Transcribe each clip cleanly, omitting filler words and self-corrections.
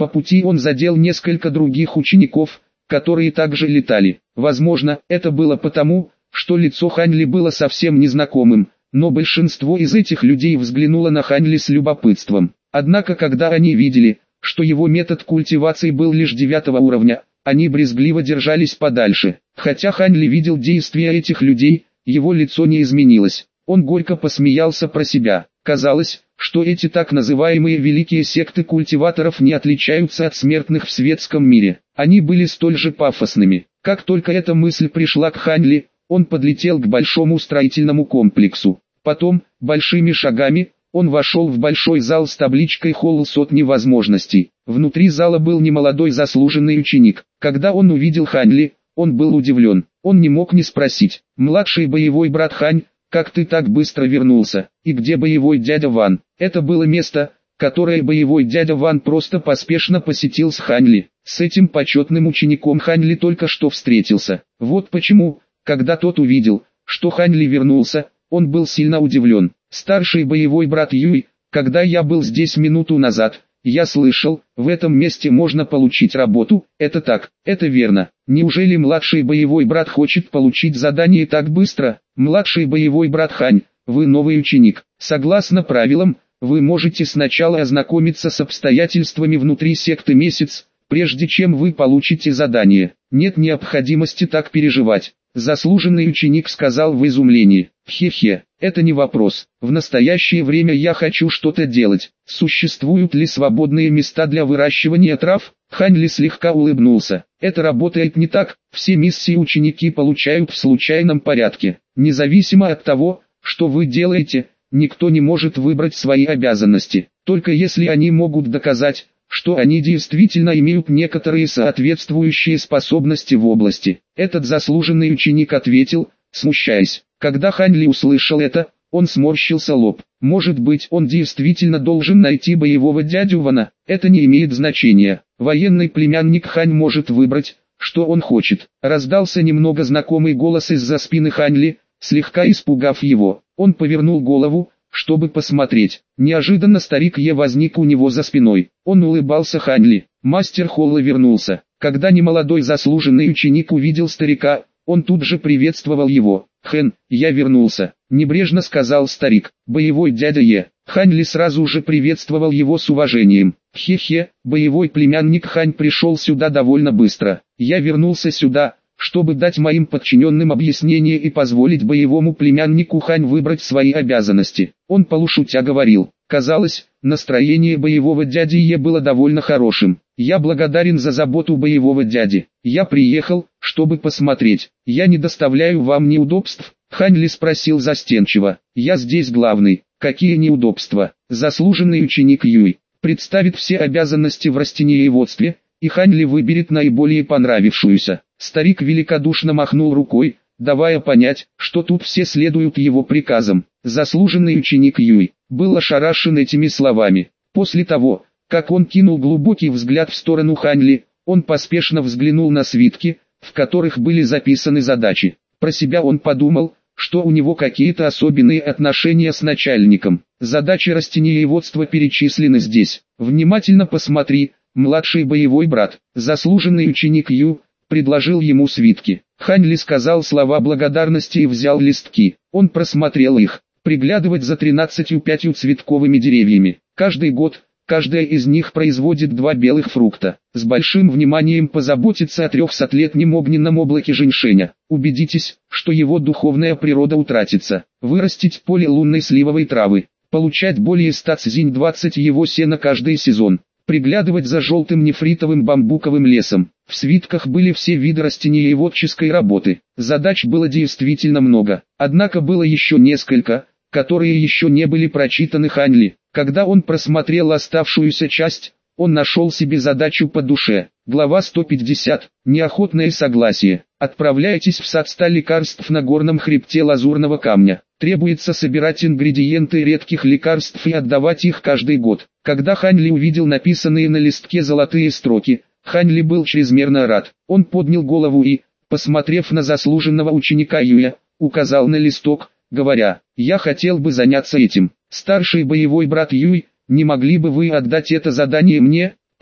По пути он задел несколько других учеников, которые также летали. Возможно, это было потому, что лицо Хань Ли было совсем незнакомым, но большинство из этих людей взглянуло на Хань Ли с любопытством. Однако когда они видели, что его метод культивации был лишь 9-го уровня, они брезгливо держались подальше. Хотя Хань Ли видел действия этих людей, его лицо не изменилось. Он горько посмеялся про себя. Казалось, что эти так называемые великие секты культиваторов не отличаются от смертных в светском мире. Они были столь же пафосными. Как только эта мысль пришла к Хань Ли, он подлетел к большому строительному комплексу. Потом, большими шагами, он вошел в большой зал с табличкой «Холл сотни возможностей». Внутри зала был немолодой заслуженный ученик. Когда он увидел Хань Ли, он был удивлен. Он не мог не спросить: «Младший боевой брат Хань, как ты так быстро вернулся? И где боевой дядя Ван?» Это было место, которое боевой дядя Ван просто поспешно посетил с Хань Ли. С этим почетным учеником Хань Ли только что встретился. Вот почему, когда тот увидел, что Хань Ли вернулся, он был сильно удивлен. «Старший боевой брат Юй, когда я был здесь минуту назад, я слышал, в этом месте можно получить работу». «Это так, это верно. Неужели младший боевой брат хочет получить задание так быстро?» «Младший боевой брат Хань, вы новый ученик. Согласно правилам, вы можете сначала ознакомиться с обстоятельствами внутри секты месяц, прежде чем вы получите задание. Нет необходимости так переживать», заслуженный ученик сказал в изумлении. «Хе-хе, это не вопрос. В настоящее время я хочу что-то делать. Существуют ли свободные места для выращивания трав?» Хань Ли слегка улыбнулся. «Это работает не так. Все миссии ученики получают в случайном порядке. Независимо от того, что вы делаете, никто не может выбрать свои обязанности, только если они могут доказать, что они действительно имеют некоторые соответствующие способности в области». Этот заслуженный ученик ответил, смущаясь. Когда Хань Ли услышал это, он сморщился лоб. Может быть, он действительно должен найти боевого дядю Вана? Это не имеет значения. Военный племянник Хань может выбрать, что он хочет. Раздался немного знакомый голос из-за спины Хань Ли, слегка испугав его. Он повернул голову, чтобы посмотреть. Неожиданно старик Е возник у него за спиной. Он улыбался Хань Ли. Мастер Холла вернулся. Когда немолодой заслуженный ученик увидел старика, он тут же приветствовал его. «Хэн, я вернулся», — небрежно сказал старик. «Боевой дядя Е». Хань Ли сразу же приветствовал его с уважением. «Хе-хе, боевой племянник Хань пришел сюда довольно быстро. Я вернулся сюда, чтобы дать моим подчиненным объяснение и позволить боевому племяннику Хань выбрать свои обязанности». Он полушутя говорил. Казалось, настроение боевого дяди Е было довольно хорошим. «Я благодарен за заботу боевого дяди. Я приехал, чтобы посмотреть. Я не доставляю вам неудобств?» Хань Ли спросил застенчиво. «Я здесь главный». «Какие неудобства?» Заслуженный ученик Юй представит все обязанности в растениеводстве, и Хань Ли выберет наиболее понравившуюся. Старик великодушно махнул рукой, давая понять, что тут все следуют его приказам. Заслуженный ученик Юй был ошарашен этими словами. После того, как он кинул глубокий взгляд в сторону Хань Ли, он поспешно взглянул на свитки, в которых были записаны задачи. Про себя он подумал, что у него какие-то особенные отношения с начальником. Задачи растениеводства перечислены здесь. Внимательно посмотри, младший боевой брат. Заслуженный ученик Ю предложил ему свитки. Хань Ли сказал слова благодарности и взял листки. Он просмотрел их. Приглядывать за 13-5 цветковыми деревьями. Каждый год, каждая из них производит 2 белых фрукта. С большим вниманием позаботиться о 300-летнем огненном облаке женьшеня. Убедитесь, что его духовная природа утратится. Вырастить поле лунной сливовой травы. Получать более 100 цзинь 20 его сена каждый сезон. Приглядывать за желтым нефритовым бамбуковым лесом. В свитках были все виды растениеводческой работы. Задач было действительно много. Однако было еще несколько, которые еще не были прочитаны Хань Ли. Когда он просмотрел оставшуюся часть, он нашел себе задачу по душе. Глава 150. Неохотное согласие. Отправляйтесь в сад 100 лекарств на горном хребте лазурного камня. Требуется собирать ингредиенты редких лекарств и отдавать их каждый год. Когда Хань Ли увидел написанные на листке золотые строки, Хань Ли был чрезмерно рад. Он поднял голову и, посмотрев на заслуженного ученика Юя, указал на листок, говоря: «Я хотел бы заняться этим. Старший боевой брат Юй, не могли бы вы отдать это задание мне?»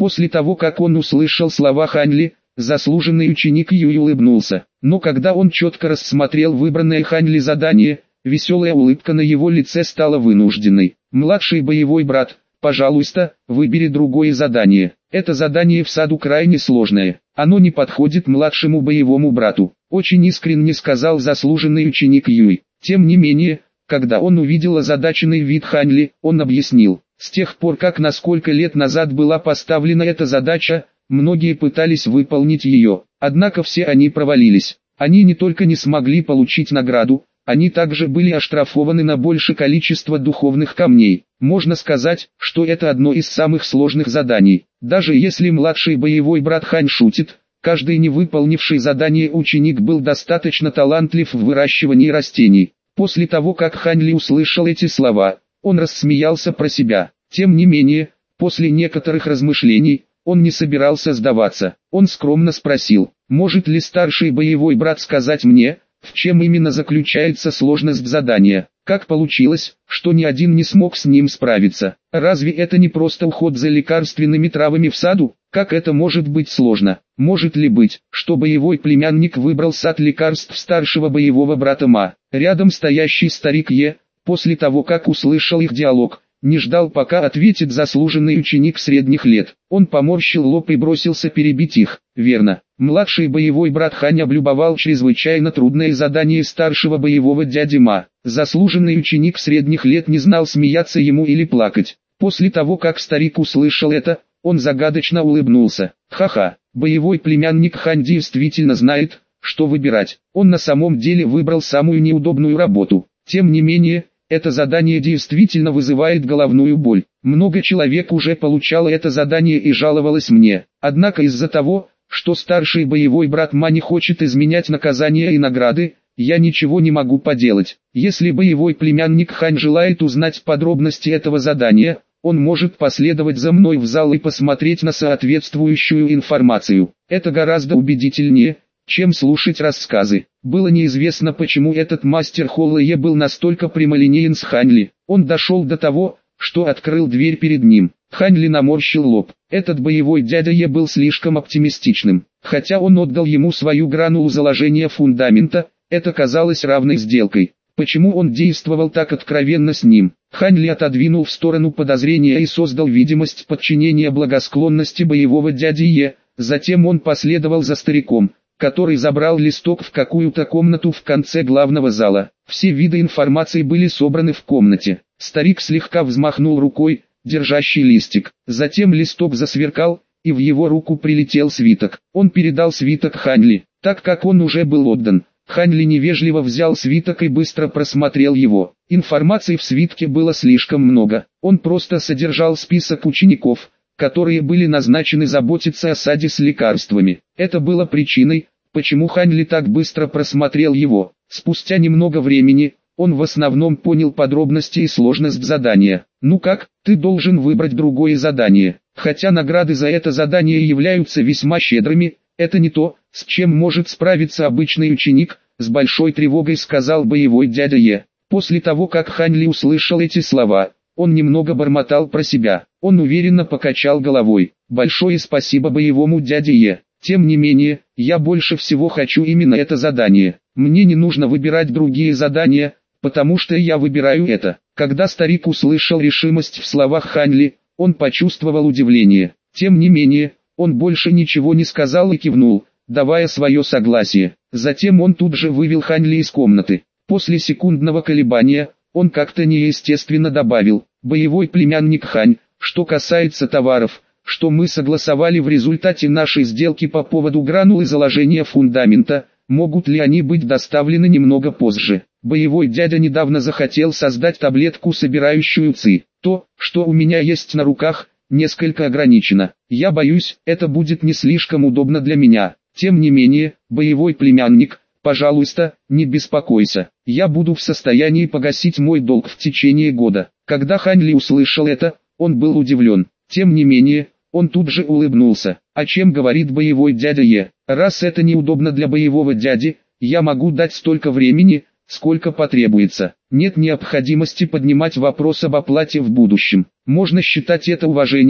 После того, как он услышал слова Хань Ли, заслуженный ученик Юй улыбнулся. Но когда он четко рассмотрел выбранное Хань Ли задание, веселая улыбка на его лице стала вынужденной. «Младший боевой брат, пожалуйста, выбери другое задание. Это задание в саду крайне сложное. Оно не подходит младшему боевому брату», очень искренне сказал заслуженный ученик Юй. Тем не менее, когда он увидел озадаченный вид Хань Ли, он объяснил: с тех пор, как на сколько лет назад была поставлена эта задача, многие пытались выполнить ее, однако все они провалились. Они не только не смогли получить награду, они также были оштрафованы на большее количество духовных камней. Можно сказать, что это одно из самых сложных заданий. Даже если младший боевой брат Хань шутит, каждый не выполнивший задание ученик был достаточно талантлив в выращивании растений. После того, как Хань Ли услышал эти слова, он рассмеялся про себя. Тем не менее, после некоторых размышлений, он не собирался сдаваться. Он скромно спросил: «Может ли старший боевой брат сказать мне, в чем именно заключается сложность задания? Как получилось, что ни один не смог с ним справиться? Разве это не просто уход за лекарственными травами в саду? Как это может быть сложно? Может ли быть, что боевой племянник выбрал сад лекарств старшего боевого брата Ма?» Рядом стоящий старик Е, после того как услышал их диалог, не ждал, пока ответит заслуженный ученик средних лет. Он поморщил лоб и бросился перебить их. «Верно. Младший боевой брат Хань облюбовал чрезвычайно трудное задание старшего боевого дяди Ма. Заслуженный ученик средних лет не знал, смеяться ему или плакать. После того, как старик услышал это, он загадочно улыбнулся. Ха-ха, боевой племянник Хань действительно знает, что выбирать. Он на самом деле выбрал самую неудобную работу. Тем не менее, это задание действительно вызывает головную боль. Много человек уже получало это задание и жаловалось мне. Однако из-за того, что старший боевой брат Ма не хочет изменять наказания и награды, я ничего не могу поделать. Если боевой племянник Хань желает узнать подробности этого задания, он может последовать за мной в зал и посмотреть на соответствующую информацию. Это гораздо убедительнее, чем слушать рассказы. Было неизвестно, почему этот мастер Холле был настолько прямолинеен с Хань Ли. Он дошел до того, что открыл дверь перед ним. Хань Ли наморщил лоб. Этот боевой дядя Е был слишком оптимистичным. Хотя он отдал ему свою гранулу заложения фундамента, это казалось равной сделкой. Почему он действовал так откровенно с ним? Хань Ли отодвинул в сторону подозрения и создал видимость подчинения благосклонности боевого дяди Е. Затем он последовал за стариком, который забрал листок в какую-то комнату в конце главного зала. Все виды информации были собраны в комнате. Старик слегка взмахнул рукой, держащий листик. Затем листок засверкал, и в его руку прилетел свиток. Он передал свиток Хань Ли, так как он уже был отдан. Хань Ли невежливо взял свиток и быстро просмотрел его. Информации в свитке было слишком много. Он просто содержал список учеников, которые были назначены заботиться о саде с лекарствами. Это было причиной, почему Хань Ли так быстро просмотрел его. Спустя немного времени, он в основном понял подробности и сложность задания. «Ну как, ты должен выбрать другое задание. Хотя награды за это задание являются весьма щедрыми, это не то, с чем может справиться обычный ученик», с большой тревогой сказал боевой дядя Е. После того, как Хань Ли услышал эти слова, он немного бормотал про себя. Он уверенно покачал головой. «Большое спасибо боевому дяде Е. Тем не менее, я больше всего хочу именно это задание. Мне не нужно выбирать другие задания, потому что я выбираю это». Когда старик услышал решимость в словах Хань Ли, он почувствовал удивление. Тем не менее, он больше ничего не сказал и кивнул, давая свое согласие. Затем он тут же вывел Хань Ли из комнаты. После секундного колебания, он как-то неестественно добавил: «Боевой племянник Хань, что касается товаров, что мы согласовали в результате нашей сделки по поводу гранулы заложения фундамента, могут ли они быть доставлены немного позже?» Боевой дядя недавно захотел создать таблетку, собирающую ци. То, что у меня есть на руках, несколько ограничено. Я боюсь, это будет не слишком удобно для меня. Тем не менее, боевой племянник, пожалуйста, не беспокойся. Я буду в состоянии погасить мой долг в течение года. Когда Хань Ли услышал это, он был удивлен. Тем не менее, он тут же улыбнулся. О чем говорит боевой дядя Е? Раз это неудобно для боевого дяди, я могу дать столько времени, сколько потребуется. Нет необходимости поднимать вопрос об оплате в будущем. Можно считать это уважением,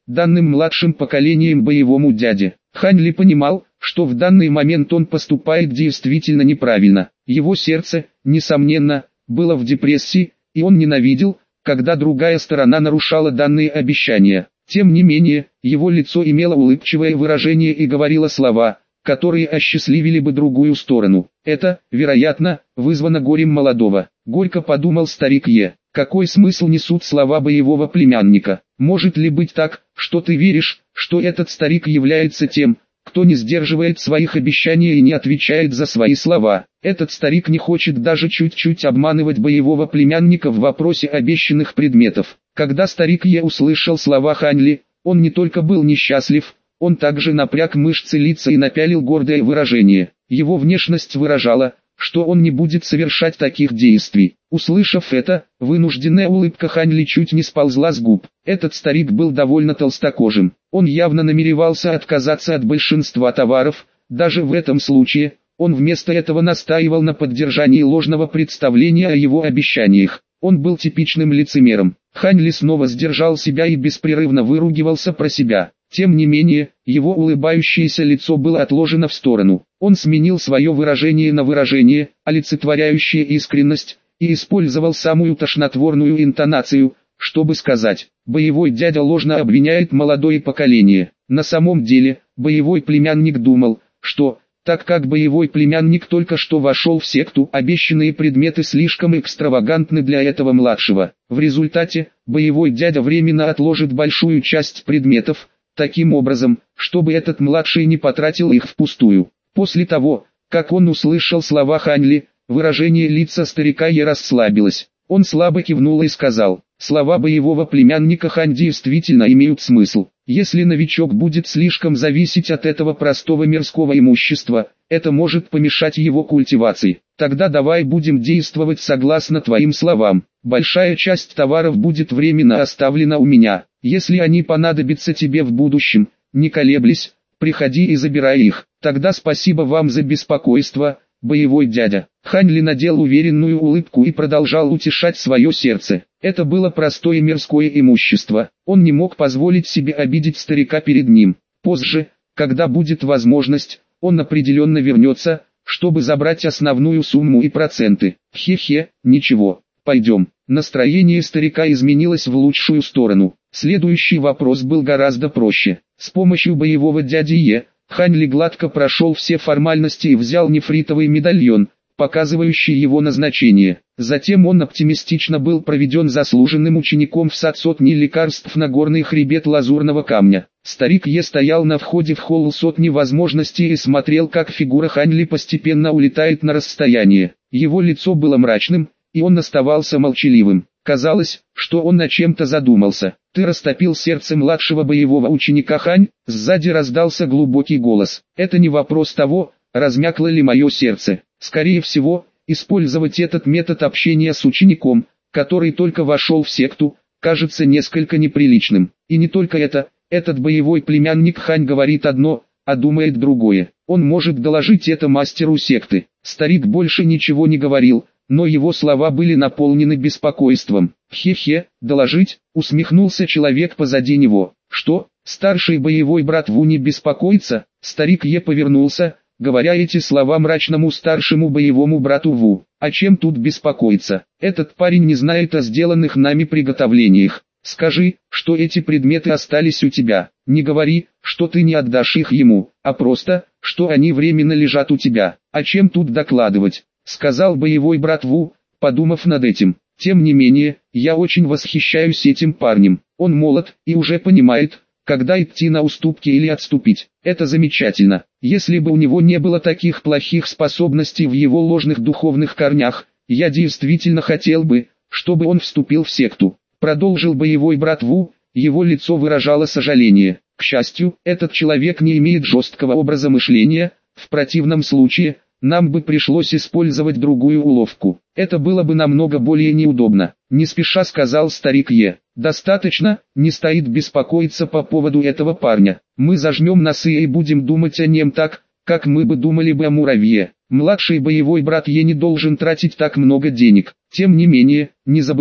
данным младшим поколением боевому дяде. Хань Ли понимал, что в данный момент он поступает действительно неправильно. Его сердце, несомненно, было в депрессии, и он ненавидел, когда другая сторона нарушала данные обещания. Тем не менее, его лицо имело улыбчивое выражение и говорило слова, которые осчастливили бы другую сторону. Это, вероятно, вызвано горем молодого. Горько подумал старик Е. Какой смысл несут слова боевого племянника? Может ли быть так, что ты веришь, что этот старик является тем, кто не сдерживает своих обещаний и не отвечает за свои слова? Этот старик не хочет даже чуть-чуть обманывать боевого племянника в вопросе обещанных предметов. Когда старик Е услышал слова Хань Ли, он не только был несчастлив, он также напряг мышцы лица и напялил гордое выражение. Его внешность выражала, что он не будет совершать таких действий. Услышав это, вынужденная улыбка Хань Ли чуть не сползла с губ. Этот старик был довольно толстокожим. Он явно намеревался отказаться от большинства товаров. Даже в этом случае, он вместо этого настаивал на поддержании ложного представления о его обещаниях. Он был типичным лицемером. Хань Ли снова сдержал себя и беспрерывно выругивался про себя. Тем не менее, его улыбающееся лицо было отложено в сторону. Он сменил свое выражение на выражение, олицетворяющее искренность, и использовал самую тошнотворную интонацию, чтобы сказать: «Боевой дядя ложно обвиняет молодое поколение». На самом деле, боевой племянник думал, что, так как боевой племянник только что вошел в секту, обещанные предметы слишком экстравагантны для этого младшего. В результате, боевой дядя временно отложит большую часть предметов, таким образом, чтобы этот младший не потратил их впустую. После того, как он услышал слова Хань Ли, выражение лица старика Е расслабилось. Он слабо кивнул и сказал: «Слова боевого племянника Хань действительно имеют смысл. Если новичок будет слишком зависеть от этого простого мирского имущества, это может помешать его культивации. Тогда давай будем действовать согласно твоим словам. Большая часть товаров будет временно оставлена у меня. Если они понадобятся тебе в будущем, не колеблись, приходи и забирай их. Тогда спасибо вам за беспокойство, боевой дядя». Хань Ли надел уверенную улыбку и продолжал утешать свое сердце. Это было простое мирское имущество. Он не мог позволить себе обидеть старика перед ним. Позже, когда будет возможность, он определенно вернется, чтобы забрать основную сумму и проценты. Хе-хе, ничего, пойдем. Настроение старика изменилось в лучшую сторону. Следующий вопрос был гораздо проще. С помощью боевого дяди Е, Хань Ли гладко прошел все формальности и взял нефритовый медальон, показывающий его назначение. Затем он оптимистично был проведен заслуженным учеником в сад сотни лекарств на горный хребет лазурного камня. Старик Е стоял на входе в холл сотни возможностей и смотрел, как фигура Хань Ли постепенно улетает на расстояние. Его лицо было мрачным, и он оставался молчаливым. Казалось, что он над чем-то задумался. «Ты растопил сердце младшего боевого ученика Хань?» Сзади раздался глубокий голос. «Это не вопрос того, размякло ли мое сердце. Скорее всего, использовать этот метод общения с учеником, который только вошел в секту, кажется несколько неприличным. И не только это, этот боевой племянник Хань говорит одно, а думает другое. Он может доложить это мастеру секты». Старик больше ничего не говорил, но его слова были наполнены беспокойством. «Хе-хе, доложить?» — усмехнулся человек позади него. «Что, старший боевой брат Ву не беспокоится?» Старик Е повернулся, говоря эти слова мрачному старшему боевому брату Ву. «А чем тут беспокоиться? Этот парень не знает о сделанных нами приготовлениях. Скажи, что эти предметы остались у тебя. Не говори, что ты не отдашь их ему, а просто, что они временно лежат у тебя. А чем тут докладывать?» — сказал боевой брат Ву, подумав над этим. «Тем не менее, я очень восхищаюсь этим парнем. Он молод и уже понимает, когда идти на уступки или отступить. Это замечательно. Если бы у него не было таких плохих способностей в его ложных духовных корнях, я действительно хотел бы, чтобы он вступил в секту», — продолжил боевой брат Ву. Его лицо выражало сожаление. «К счастью, этот человек не имеет жесткого образа мышления, в противном случае, нам бы пришлось использовать другую уловку. Это было бы намного более неудобно», — не спеша сказал старик Е. «Достаточно, не стоит беспокоиться по поводу этого парня. Мы зажмем носы и будем думать о нем так, как мы бы думали бы о муравье. Младший боевой брат Е не должен тратить так много денег. Тем не менее, не забывай,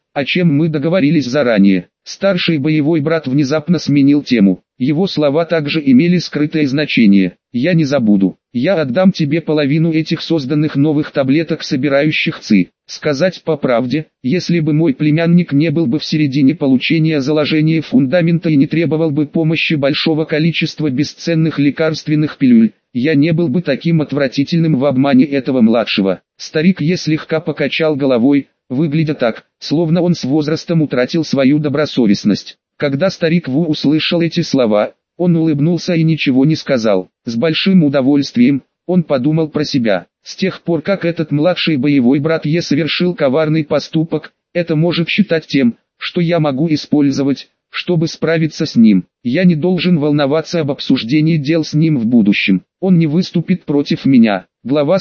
о чем мы договорились заранее. Старший боевой брат внезапно сменил тему. Его слова также имели скрытое значение. «Я не забуду. Я отдам тебе половину этих созданных новых таблеток, собирающих ЦИ. Сказать по правде, если бы мой племянник не был бы в середине получения заложения фундамента и не требовал бы помощи большого количества бесценных лекарственных пилюль, я не был бы таким отвратительным в обмане этого младшего». Старик слегка покачал головой, выглядя так, словно он с возрастом утратил свою добросовестность. Когда старик Ву услышал эти слова, он улыбнулся и ничего не сказал. С большим удовольствием, он подумал про себя. С тех пор, как этот младший боевой брат совершил коварный поступок, это может считать тем, что я могу использовать, чтобы справиться с ним. Я не должен волноваться об обсуждении дел с ним в будущем. Он не выступит против меня. Глава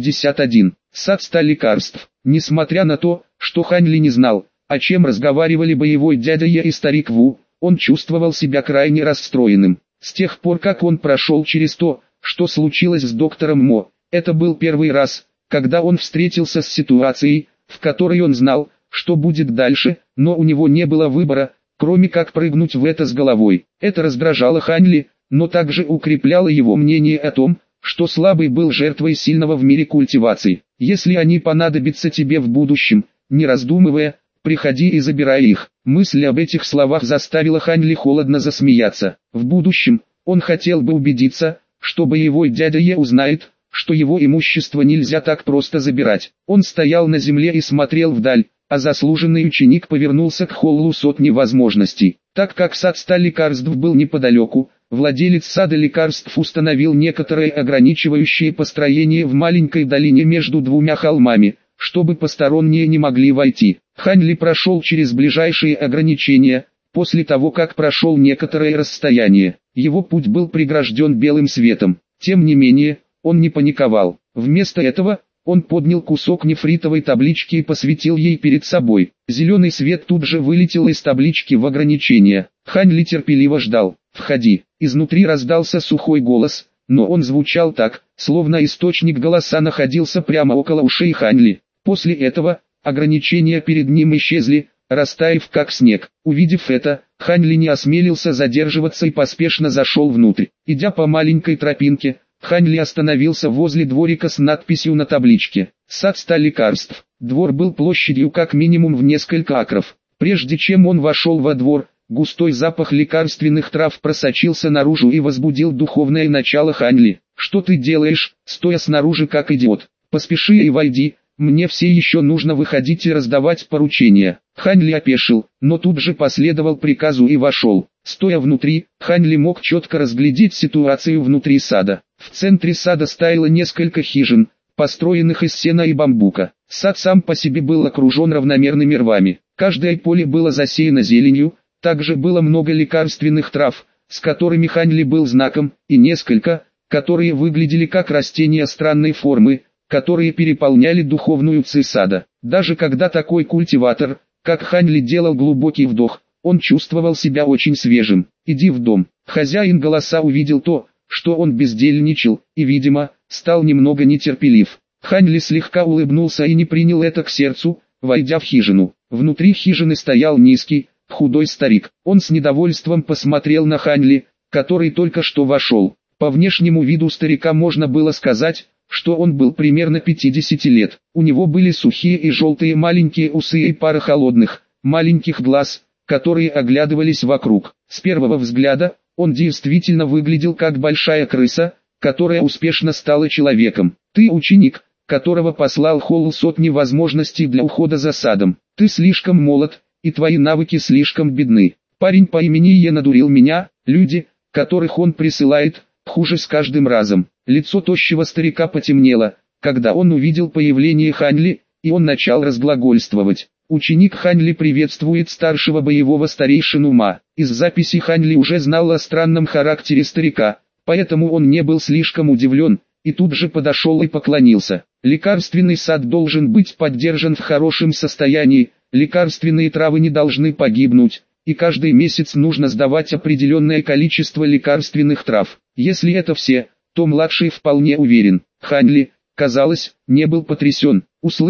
151. Сад 100 лекарств. Несмотря на то, что Хань Ли не знал, о чем разговаривали боевой дядя Е и старик Ву, он чувствовал себя крайне расстроенным. С тех пор, как он прошел через то, что случилось с доктором Мо, это был первый раз, когда он встретился с ситуацией, в которой он знал, что будет дальше, но у него не было выбора, кроме как прыгнуть в это с головой. Это раздражало Хань Ли, но также укрепляло его мнение о том, что слабый был жертвой сильного в мире культивации. Если они понадобятся тебе в будущем, не раздумывая, приходи и забирай их. Мысль об этих словах заставила Хань Ли холодно засмеяться. В будущем, он хотел бы убедиться, что боевой дядя Е узнает, что его имущество нельзя так просто забирать. Он стоял на земле и смотрел вдаль, а заслуженный ученик повернулся к холлу сотни возможностей. Так как сад 100 лекарств был неподалеку, владелец сада лекарств установил некоторые ограничивающие построения в маленькой долине между двумя холмами, чтобы посторонние не могли войти. Хань Ли прошел через ближайшие ограничения, после того как прошел некоторое расстояние. Его путь был прегражден белым светом. Тем не менее, он не паниковал. Вместо этого, он поднял кусок нефритовой таблички и посветил ей перед собой. Зеленый свет тут же вылетел из таблички в ограничения. Хань Ли терпеливо ждал. «Входи». Изнутри раздался сухой голос, но он звучал так, словно источник голоса находился прямо около ушей Хань Ли. После этого, ограничения перед ним исчезли, растаяв как снег. Увидев это, Хань Ли не осмелился задерживаться и поспешно зашел внутрь. Идя по маленькой тропинке, Хань Ли остановился возле дворика с надписью на табличке «Сад 100 лекарств». Двор был площадью как минимум в несколько акров. Прежде чем он вошел во двор, густой запах лекарственных трав просочился наружу и возбудил духовное начало Хань Ли. «Что ты делаешь, стоя снаружи как идиот? Поспеши и войди, мне все еще нужно выходить и раздавать поручения». Хань Ли опешил, но тут же последовал приказу и вошел. Стоя внутри, Хань Ли мог четко разглядеть ситуацию внутри сада. В центре сада стояло несколько хижин, построенных из сена и бамбука. Сад сам по себе был окружен равномерными рвами. Каждое поле было засеяно зеленью, также было много лекарственных трав, с которыми Хань Ли был знаком, и несколько, которые выглядели как растения странной формы, которые переполняли духовную ци сада. Даже когда такой культиватор, как Хань Ли, делал глубокий вдох, он чувствовал себя очень свежим. «Иди в дом». Хозяин голоса увидел то, что он бездельничал, и, видимо, стал немного нетерпелив. Хань Ли слегка улыбнулся и не принял это к сердцу, войдя в хижину. Внутри хижины стоял низкий, худой старик. Он с недовольством посмотрел на Хань Ли, который только что вошел. По внешнему виду старика можно было сказать, что он был примерно 50 лет. У него были сухие и желтые маленькие усы и пара холодных, маленьких глаз, которые оглядывались вокруг. С первого взгляда, он действительно выглядел как большая крыса, которая успешно стала человеком. «Ты ученик, которого послал Холл сотни возможностей для ухода за садом. Ты слишком молод, и твои навыки слишком бедны. Парень по имени Е надурил меня, люди, которых он присылает, хуже с каждым разом». Лицо тощего старика потемнело, когда он увидел появление Хань Ли, и он начал разглагольствовать. Ученик Хань Ли приветствует старшего боевого старейшину Ма. Из записи Хань Ли уже знал о странном характере старика, поэтому он не был слишком удивлен, и тут же подошел и поклонился. Лекарственный сад должен быть поддержан в хорошем состоянии, лекарственные травы не должны погибнуть, и каждый месяц нужно сдавать определенное количество лекарственных трав. Если это все, то младший вполне уверен. Хань Ли, казалось, не был потрясен. Услышав,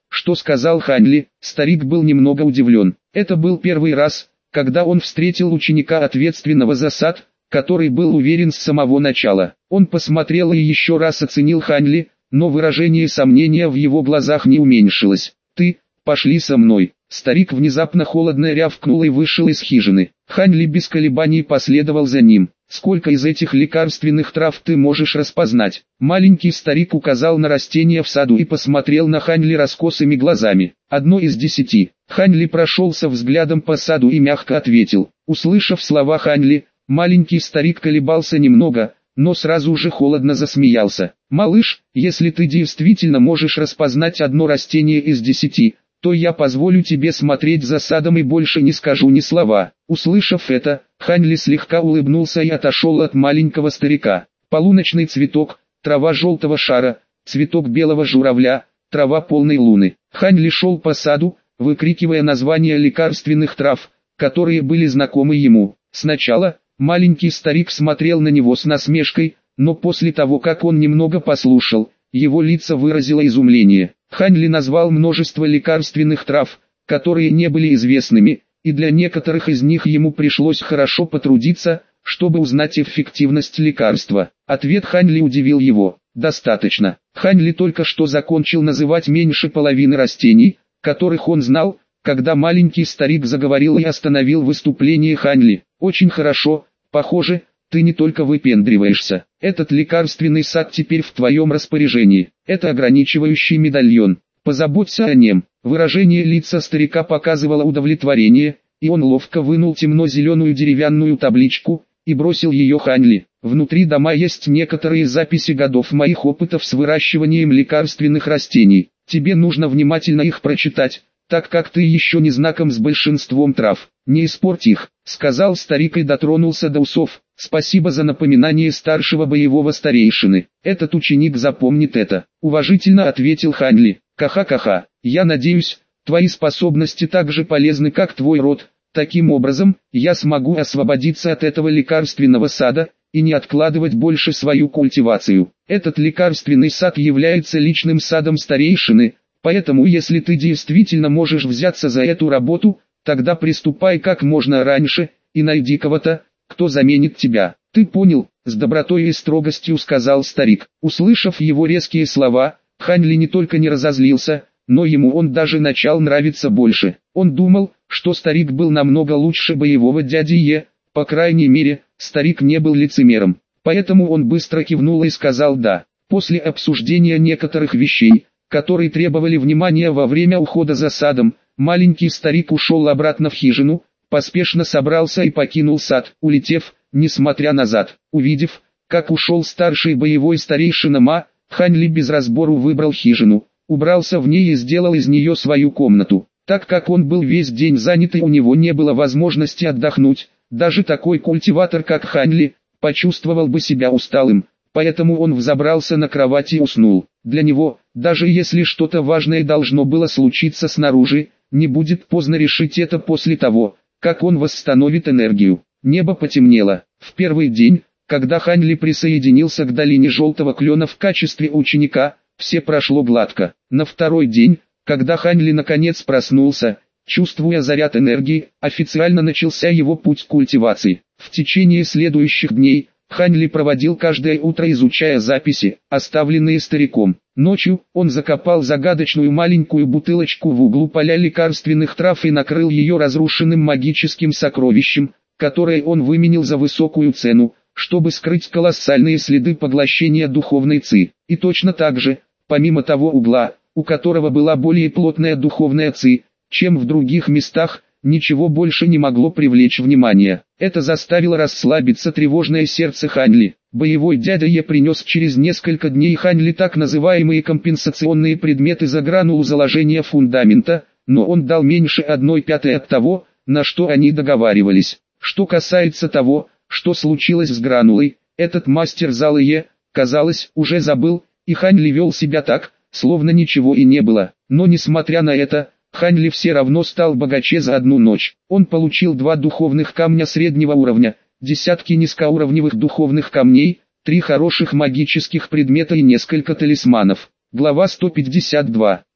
что сказал Ханли. Старик был немного удивлен. Это был первый раз, когда он встретил ученика, ответственного за сад, который был уверен с самого начала. Он посмотрел и еще раз оценил Ханли, но выражение сомнения в его глазах не уменьшилось. «Ты, пошли со мной». Старик внезапно холодно рявкнул и вышел из хижины. Ханли без колебаний последовал за ним. «Сколько из этих лекарственных трав ты можешь распознать?» Маленький старик указал на растения в саду и посмотрел на Ханли раскосыми глазами. «1 из 10». Ханли прошелся взглядом по саду и мягко ответил. Услышав слова Ханли, маленький старик колебался немного, но сразу же холодно засмеялся. «Малыш, если ты действительно можешь распознать одно растение из 10, то я позволю тебе смотреть за садом и больше не скажу ни слова». Услышав это, Ханли слегка улыбнулся и отошел от маленького старика. Полуночный цветок, трава желтого шара, цветок белого журавля, трава полной луны. Ханли шел по саду, выкрикивая названия лекарственных трав, которые были знакомы ему. Сначала маленький старик смотрел на него с насмешкой, но после того, как он немного послушал, его лицо выразило изумление. Ханли назвал множество лекарственных трав, которые не были известными, и для некоторых из них ему пришлось хорошо потрудиться, чтобы узнать эффективность лекарства. Ответ Ханли удивил его. «Достаточно». Ханли только что закончил называть меньше половины растений, которых он знал, когда маленький старик заговорил и остановил выступление Ханли. «Очень хорошо, похоже, ты не только выпендриваешься. Этот лекарственный сад теперь в твоем распоряжении. Это ограничивающий медальон. Позаботься о нем». Выражение лица старика показывало удовлетворение, и он ловко вынул темно-зеленую деревянную табличку и бросил ее Ханли. «Внутри дома есть некоторые записи годов моих опытов с выращиванием лекарственных растений. Тебе нужно внимательно их прочитать, так как ты еще не знаком с большинством трав. Не испорть их», — сказал старик и дотронулся до усов. «Спасибо за напоминание старшего боевого старейшины. Этот ученик запомнит это», — уважительно ответил Ханли. «Ка-ха-ка-ха, я надеюсь, твои способности так же полезны, как твой род. Таким образом, я смогу освободиться от этого лекарственного сада и не откладывать больше свою культивацию. Этот лекарственный сад является личным садом старейшины, поэтому если ты действительно можешь взяться за эту работу, тогда приступай как можно раньше и найди кого-то, кто заменит тебя». «Ты понял», — с добротой и строгостью сказал старик. Услышав его резкие слова, Ханли не только не разозлился, но ему он даже начал нравиться больше. Он думал, что старик был намного лучше боевого дяди Е, по крайней мере, старик не был лицемером. Поэтому он быстро кивнул и сказал «да». После обсуждения некоторых вещей, которые требовали внимания во время ухода за садом, маленький старик ушел обратно в хижину, поспешно собрался и покинул сад, улетев, несмотря назад. Увидев, как ушел старший боевой старейшина Ма, Ханли без разбору выбрал хижину, убрался в ней и сделал из нее свою комнату. Так как он был весь день занят и у него не было возможности отдохнуть, даже такой культиватор как Ханли, почувствовал бы себя усталым, поэтому он взобрался на кровать и уснул. Для него, даже если что-то важное должно было случиться снаружи, не будет поздно решить это после того, как он восстановит энергию. Небо потемнело. В первый день, когда Ханли присоединился к долине Желтого Клена в качестве ученика, все прошло гладко. На второй день, когда Ханли наконец проснулся, чувствуя заряд энергии, официально начался его путь культивации. В течение следующих дней, Ханли проводил каждое утро, изучая записи, оставленные стариком. Ночью, он закопал загадочную маленькую бутылочку в углу поля лекарственных трав и накрыл ее разрушенным магическим сокровищем, которое он выменил за высокую цену, чтобы скрыть колоссальные следы поглощения духовной ци. И точно так же, помимо того угла, у которого была более плотная духовная ци, чем в других местах, ничего больше не могло привлечь внимание. Это заставило расслабиться тревожное сердце Ханли. Боевой дядя Е принес через несколько дней Ханли так называемые компенсационные предметы за гранулу заложения фундамента, но он дал меньше 1/5 от того, на что они договаривались. Что касается того, что случилось с гранулой, этот мастер зала Е, казалось, уже забыл, и Ханли вел себя так, словно ничего и не было. Но несмотря на это, Ханли все равно стал богаче за одну ночь. Он получил 2 духовных камня среднего уровня, десятки низкоуровневых духовных камней, 3 хороших магических предмета и несколько талисманов. Глава 152.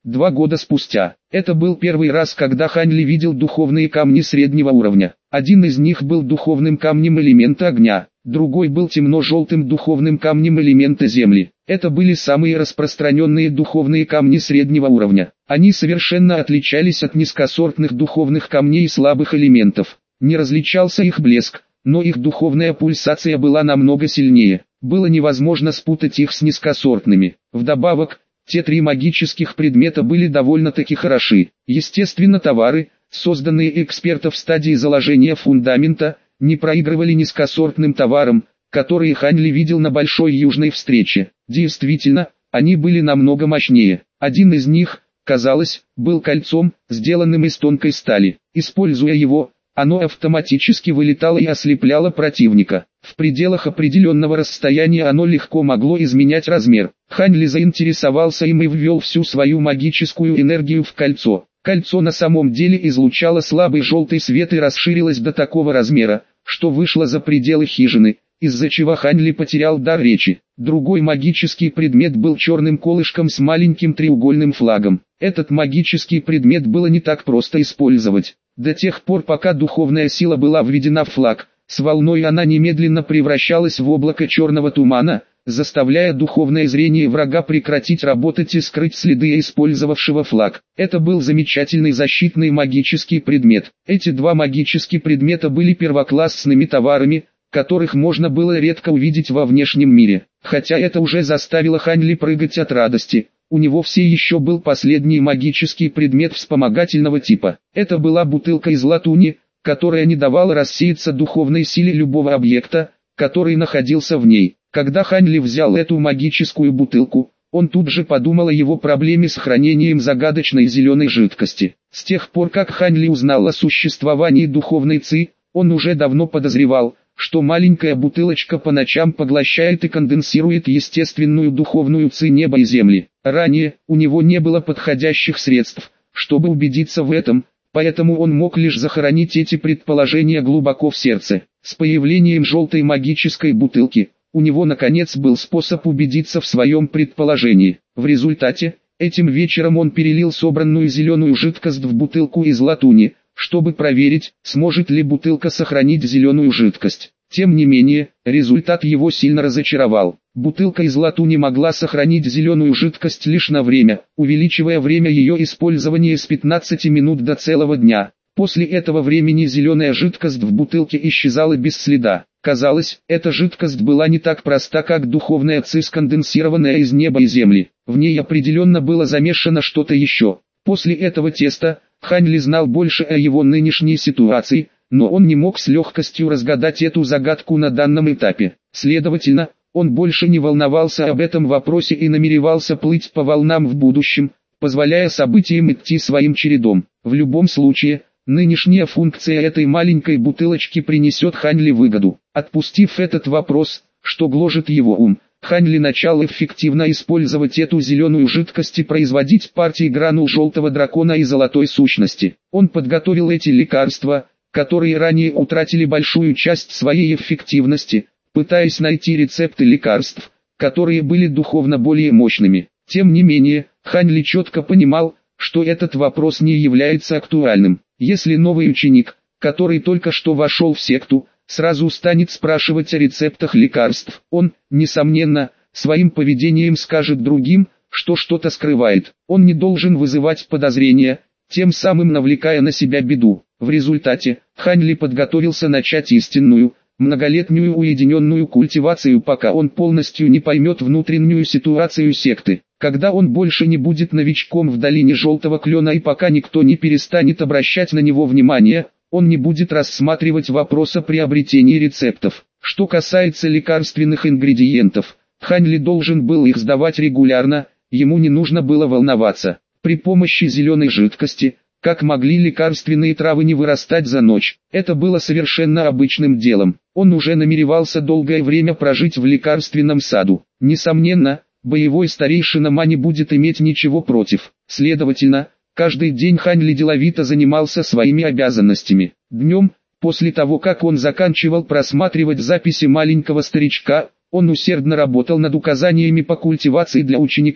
2 года спустя. Это был первый раз, когда Хань Ли видел духовные камни среднего уровня. Один из них был духовным камнем элемента огня, другой был темно-желтым духовным камнем элемента земли. Это были самые распространенные духовные камни среднего уровня. Они совершенно отличались от низкосортных духовных камней и слабых элементов. Не различался их блеск, но их духовная пульсация была намного сильнее. Было невозможно спутать их с низкосортными. Вдобавок, те 3 магических предмета были довольно-таки хороши. Естественно, товары, созданные экспертом в стадии заложения фундамента, не проигрывали низкосортным товарам, которые Хань Ли видел на большой южной встрече. Действительно, они были намного мощнее. Один из них, казалось, был кольцом, сделанным из тонкой стали. Используя его, оно автоматически вылетало и ослепляло противника. В пределах определенного расстояния оно легко могло изменять размер. Хань Ли заинтересовался им и ввел всю свою магическую энергию в кольцо. Кольцо на самом деле излучало слабый желтый свет и расширилось до такого размера, что вышло за пределы хижины, из-за чего Хань Ли потерял дар речи. Другой магический предмет был черным колышком с маленьким треугольным флагом. Этот магический предмет было не так просто использовать. До тех пор, пока духовная сила была введена в флаг, с волной она немедленно превращалась в облако черного тумана, заставляя духовное зрение врага прекратить работать и скрыть следы использовавшего флаг. Это был замечательный защитный магический предмет. Эти 2 магических предмета были первоклассными товарами, которых можно было редко увидеть во внешнем мире. Хотя это уже заставило Хань Ли прыгать от радости. У него все еще был последний магический предмет вспомогательного типа. Это была бутылка из латуни, которая не давала рассеяться духовной силе любого объекта, который находился в ней. Когда Хань Ли взял эту магическую бутылку, он тут же подумал о его проблеме с хранением загадочной зеленой жидкости. С тех пор, как Хань Ли узнал о существовании духовной ци, он уже давно подозревал, что маленькая бутылочка по ночам поглощает и конденсирует естественную духовную ци неба и земли. Ранее, у него не было подходящих средств, чтобы убедиться в этом, поэтому он мог лишь захоронить эти предположения глубоко в сердце. С появлением желтой магической бутылки, у него наконец был способ убедиться в своем предположении. В результате, этим вечером он перелил собранную зеленую жидкость в бутылку из латуни, чтобы проверить, сможет ли бутылка сохранить зеленую жидкость. Тем не менее, результат его сильно разочаровал. Бутылка из латуни могла сохранить зеленую жидкость лишь на время, увеличивая время ее использования с 15 минут до целого дня. После этого времени зеленая жидкость в бутылке исчезала без следа. Казалось, эта жидкость была не так проста, как духовная ци, сконденсированная из неба и земли. В ней определенно было замешано что-то еще. После этого теста, Хань Ли знал больше о его нынешней ситуации, но он не мог с легкостью разгадать эту загадку на данном этапе. Следовательно, он больше не волновался об этом вопросе и намеревался плыть по волнам в будущем, позволяя событиям идти своим чередом. В любом случае, нынешняя функция этой маленькой бутылочки принесет Хань Ли выгоду. Отпустив этот вопрос, что гложет его ум, Хань Ли начал эффективно использовать эту зеленую жидкость и производить партии гранул желтого дракона и золотой сущности. Он подготовил эти лекарства, которые ранее утратили большую часть своей эффективности, пытаясь найти рецепты лекарств, которые были духовно более мощными. Тем не менее, Хань Ли четко понимал, что этот вопрос не является актуальным. Если новый ученик, который только что вошел в секту, сразу станет спрашивать о рецептах лекарств, он, несомненно, своим поведением скажет другим, что что-то скрывает. Он не должен вызывать подозрения, тем самым навлекая на себя беду. В результате, Хань Ли подготовился начать истинную, многолетнюю уединенную культивацию, пока он полностью не поймет внутреннюю ситуацию секты. Когда он больше не будет новичком в долине Желтого Клена и пока никто не перестанет обращать на него внимание, он не будет рассматривать вопрос о приобретении рецептов. Что касается лекарственных ингредиентов, Хань Ли должен был их сдавать регулярно, ему не нужно было волноваться. При помощи зеленой жидкости, как могли лекарственные травы не вырастать за ночь, это было совершенно обычным делом. Он уже намеревался долгое время прожить в лекарственном саду. Несомненно, боевой старейшина Ма не будет иметь ничего против. Следовательно, каждый день Хань Ли деловито занимался своими обязанностями. Днем, после того как он заканчивал просматривать записи маленького старичка, он усердно работал над указаниями по культивации для ученика,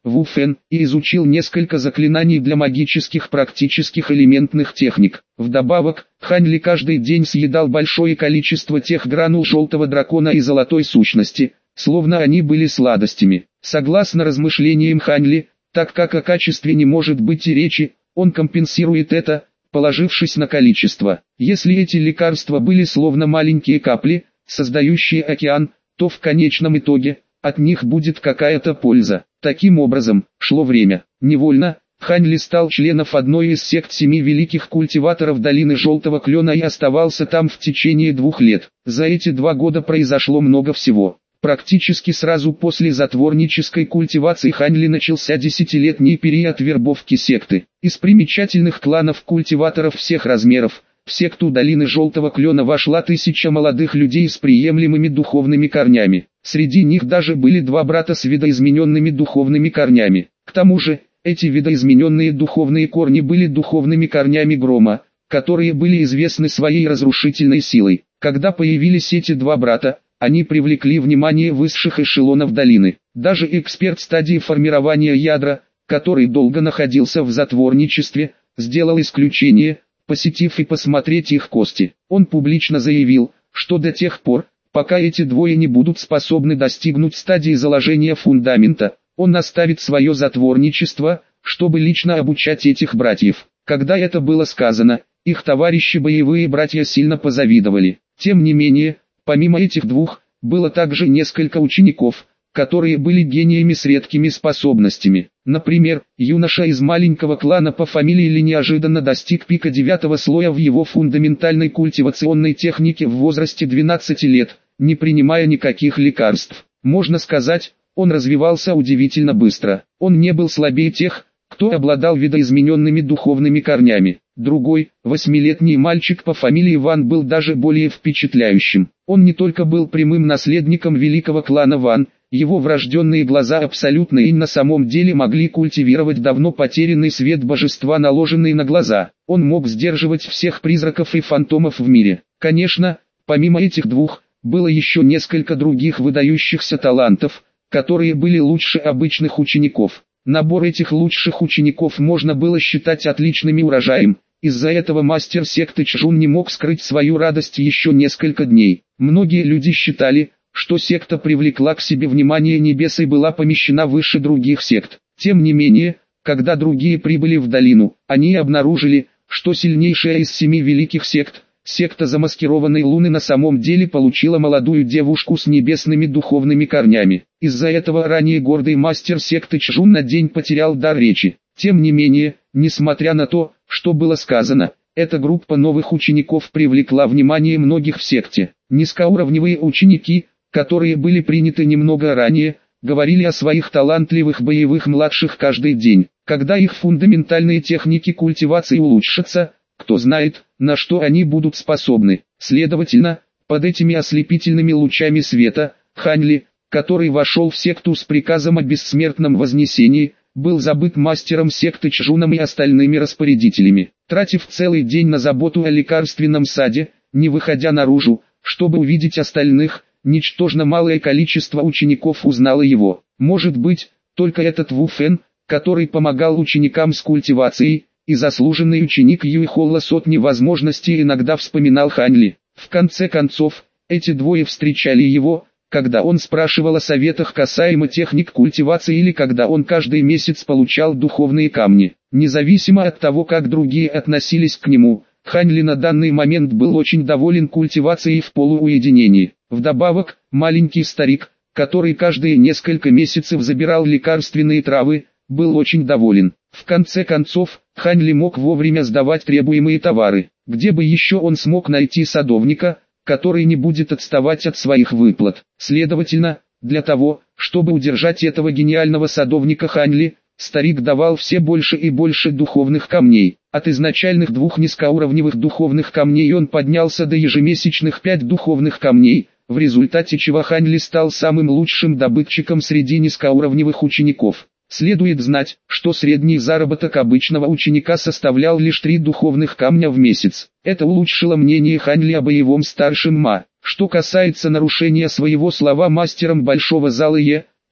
Ву Фэн, и изучил несколько заклинаний для магических практических элементных техник. Вдобавок, Хань Ли каждый день съедал большое количество тех гранул желтого дракона и золотой сущности, словно они были сладостями. Согласно размышлениям Хань Ли, так как о качестве не может быть и речи, он компенсирует это, положившись на количество. Если эти лекарства были словно маленькие капли, создающие океан, то в конечном итоге, от них будет какая-то польза. Таким образом, шло время. Невольно, Хань Ли стал членом одной из сект 7 великих культиваторов долины Желтого Клена и оставался там в течение 2 лет. За эти 2 года произошло много всего. Практически сразу после затворнической культивации Хань Ли начался 10-летний период вербовки секты. Из примечательных кланов культиваторов всех размеров, в секту долины Желтого Клена вошла 1000 молодых людей с приемлемыми духовными корнями. Среди них даже были 2 брата с видоизмененными духовными корнями. К тому же, эти видоизмененные духовные корни были духовными корнями грома, которые были известны своей разрушительной силой. Когда появились эти 2 брата, они привлекли внимание высших эшелонов долины. Даже эксперт стадии формирования ядра, который долго находился в затворничестве, сделал исключение, посетив и посмотреть их кости. Он публично заявил, что до тех пор, пока эти двое не будут способны достигнуть стадии заложения фундамента, он оставит свое затворничество, чтобы лично обучать этих братьев. Когда это было сказано, их товарищи боевые братья сильно позавидовали. Тем не менее, помимо этих 2, было также несколько учеников, которые были гениями с редкими способностями. Например, юноша из маленького клана по фамилии Ли неожиданно достиг пика 9 слоя в его фундаментальной культивационной технике в возрасте 12 лет, не принимая никаких лекарств. Можно сказать, он развивался удивительно быстро. Он не был слабее тех, кто обладал видоизмененными духовными корнями. Другой, 8-летний мальчик по фамилии Ван был даже более впечатляющим. Он не только был прямым наследником великого клана Ван, его врожденные глаза абсолютно и на самом деле могли культивировать давно потерянный свет божества, наложенный на глаза. Он мог сдерживать всех призраков и фантомов в мире. Конечно, помимо этих 2, было еще несколько других выдающихся талантов, которые были лучше обычных учеников. Набор этих лучших учеников можно было считать отличным урожаем. Из-за этого мастер секты Чжун не мог скрыть свою радость еще несколько дней. Многие люди считали, что секта привлекла к себе внимание небес и была помещена выше других сект. Тем не менее, когда другие прибыли в долину, они обнаружили, что сильнейшая из 7 великих сект, секта замаскированной луны, на самом деле получила молодую девушку с небесными духовными корнями. Из-за этого ранее гордый мастер секты Чжун на день потерял дар речи. Тем не менее, несмотря на то, что было сказано, эта группа новых учеников привлекла внимание многих в секте. Низкоуровневые ученики, которые были приняты немного ранее, говорили о своих талантливых боевых младших каждый день. Когда их фундаментальные техники культивации улучшатся, кто знает, на что они будут способны. Следовательно, под этими ослепительными лучами света, Хань Ли, который вошел в секту с приказом о бессмертном вознесении, был забыт мастером секты Чжуном и остальными распорядителями. Тратив целый день на заботу о лекарственном саде, не выходя наружу, чтобы увидеть остальных, ничтожно малое количество учеников узнало его. Может быть, только этот Ву Фэн, который помогал ученикам с культивацией, и заслуженный ученик Юй Холла сотни возможностей иногда вспоминал Хань Ли. В конце концов, эти двое встречали его, когда он спрашивал о советах касаемо техник культивации или когда он каждый месяц получал духовные камни. Независимо от того, как другие относились к нему, Хань Ли на данный момент был очень доволен культивацией в полууединении. Вдобавок, маленький старик, который каждые несколько месяцев забирал лекарственные травы, был очень доволен. В конце концов, Хань Ли мог вовремя сдавать требуемые товары. Где бы еще он смог найти садовника, который не будет отставать от своих выплат? Следовательно, для того, чтобы удержать этого гениального садовника Хань Ли, старик давал все больше и больше духовных камней. От изначальных 2 низкоуровневых духовных камней он поднялся до ежемесячных 5 духовных камней, в результате чего Хань Ли стал самым лучшим добытчиком среди низкоуровневых учеников. Следует знать, что средний заработок обычного ученика составлял лишь 3 духовных камня в месяц. Это улучшило мнение Хань Ли о боевом старшем Ма. Что касается нарушения своего слова мастером большого зала Е,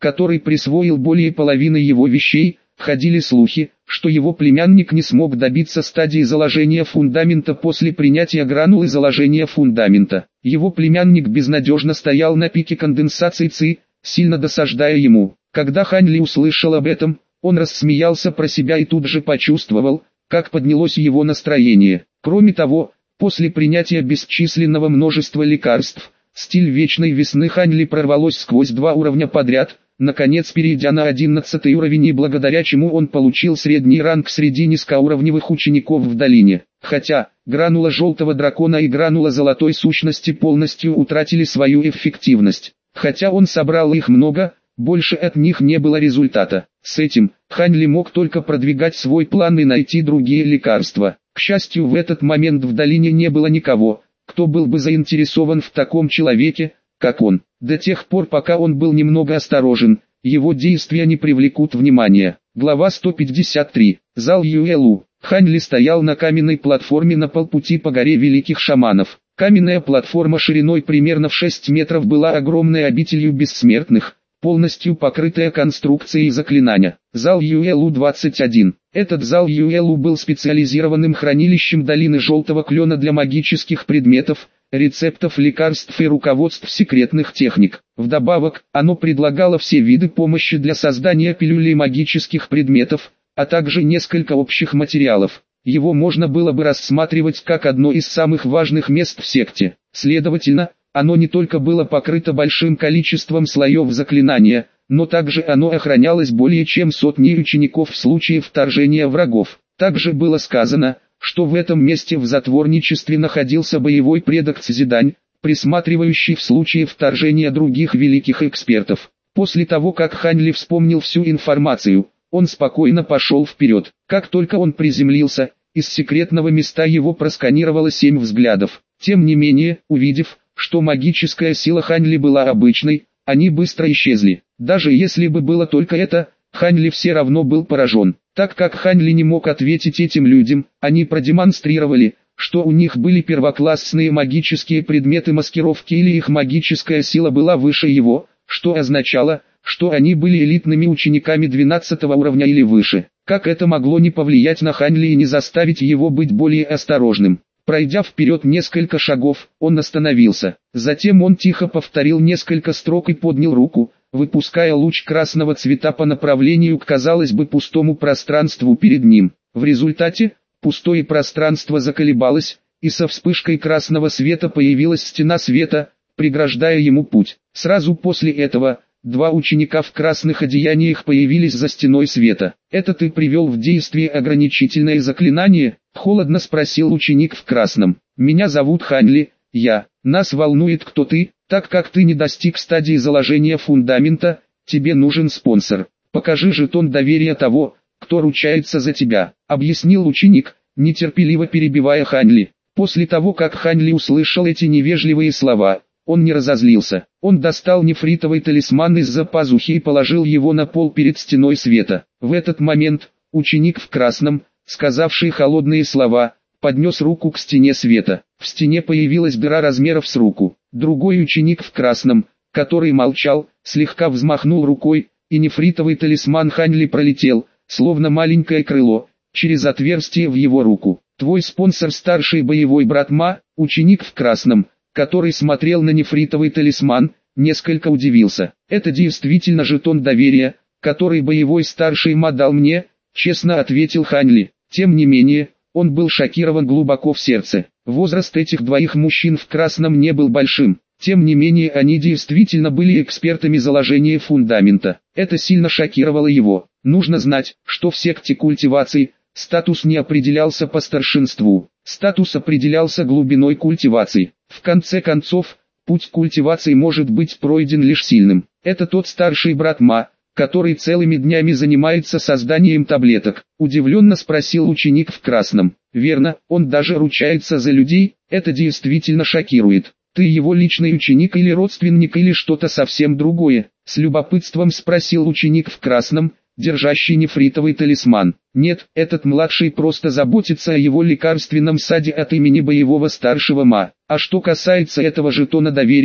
который присвоил более половины его вещей. Ходили слухи, что его племянник не смог добиться стадии заложения фундамента после принятия гранулы заложения фундамента. Его племянник безнадежно стоял на пике конденсации ЦИ, сильно досаждая ему. Когда Хань Ли услышал об этом, он рассмеялся про себя и тут же почувствовал, как поднялось его настроение. Кроме того, после принятия бесчисленного множества лекарств, стиль вечной весны Хань Ли прорвалось сквозь 2 уровня подряд, наконец перейдя на 11 уровень, и благодаря чему он получил средний ранг среди низкоуровневых учеников в долине. Хотя, гранула желтого дракона и гранула золотой сущности полностью утратили свою эффективность. Хотя он собрал их много, больше от них не было результата. С этим, Хань Ли мог только продвигать свой план и найти другие лекарства. К счастью, в этот момент в долине не было никого, кто был бы заинтересован в таком человеке, как он. До тех пор, пока он был немного осторожен, его действия не привлекут внимания. Глава 153. Зал Юэлу. Хань Ли стоял на каменной платформе на полпути по горе великих шаманов. Каменная платформа шириной примерно в 6 метров была огромной обителью бессмертных, полностью покрытая конструкцией заклинания. Зал Юэлу-21. Этот зал Юэлу был специализированным хранилищем долины Желтого Клена для магических предметов, рецептов лекарств и руководств секретных техник. Вдобавок, оно предлагало все виды помощи для создания пилюлей магических предметов, а также несколько общих материалов. Его можно было бы рассматривать как одно из самых важных мест в секте. Следовательно, оно не только было покрыто большим количеством слоев заклинания, но также оно охранялось более чем сотней учеников в случае вторжения врагов. Также было сказано, что в этом месте в затворничестве находился боевой предок Цзидань, присматривающий в случае вторжения других великих экспертов. После того, как Хань Ли вспомнил всю информацию, он спокойно пошел вперед. Как только он приземлился, из секретного места его просканировало 7 взглядов. Тем не менее, увидев, что магическая сила Хань Ли была обычной, они быстро исчезли. Даже если бы было только это, Хань Ли все равно был поражен. Так как Хань Ли не мог ответить этим людям, они продемонстрировали, что у них были первоклассные магические предметы маскировки или их магическая сила была выше его, что означало, что они были элитными учениками 12 уровня или выше. Как это могло не повлиять на Хань Ли и не заставить его быть более осторожным? Пройдя вперед несколько шагов, он остановился. Затем он тихо повторил несколько строк и поднял руку, выпуская луч красного цвета по направлению к, казалось бы, пустому пространству перед ним. В результате, пустое пространство заколебалось, и со вспышкой красного света появилась стена света, преграждая ему путь. Сразу после этого, 2 ученика в красных одеяниях появились за стеной света. «Это ты привел в действие ограничительное заклинание?» — холодно спросил ученик в красном. «Меня зовут Хань Ли, Нас волнует, кто ты, так как ты не достиг стадии заложения фундамента, тебе нужен спонсор. Покажи жетон доверия того, кто ручается за тебя», — объяснил ученик, нетерпеливо перебивая Хань Ли. После того, как Хань Ли услышал эти невежливые слова, он не разозлился. Он достал нефритовый талисман из-за пазухи и положил его на пол перед стеной света. В этот момент, ученик в красном, сказавший холодные слова, поднес руку к стене света. В стене появилась дыра размеров с руку. Другой ученик в красном, который молчал, слегка взмахнул рукой, и нефритовый талисман Хань Ли пролетел, словно маленькое крыло, через отверстие в его руку. «Твой спонсор старший боевой брат Ма», ученик в красном, который смотрел на нефритовый талисман, несколько удивился. «Это действительно жетон доверия, который боевой старший Ма дал мне», честно ответил Хань Ли. Тем не менее, он был шокирован глубоко в сердце. Возраст этих 2 мужчин в красном не был большим. Тем не менее, они действительно были экспертами заложения фундамента. Это сильно шокировало его. Нужно знать, что в секте культивации статус не определялся по старшинству. Статус определялся глубиной культивации. В конце концов, путь культивации может быть пройден лишь сильным. Это тот старший брат Ма, который целыми днями занимается созданием таблеток, удивленно спросил ученик в красном. Верно, он даже ручается за людей, это действительно шокирует. Ты его личный ученик или родственник или что-то совсем другое? С любопытством спросил ученик в красном, держащий нефритовый талисман. Нет, этот младший просто заботится о его лекарственном саде от имени боевого старшего Ма. А что касается этого жетона доверия,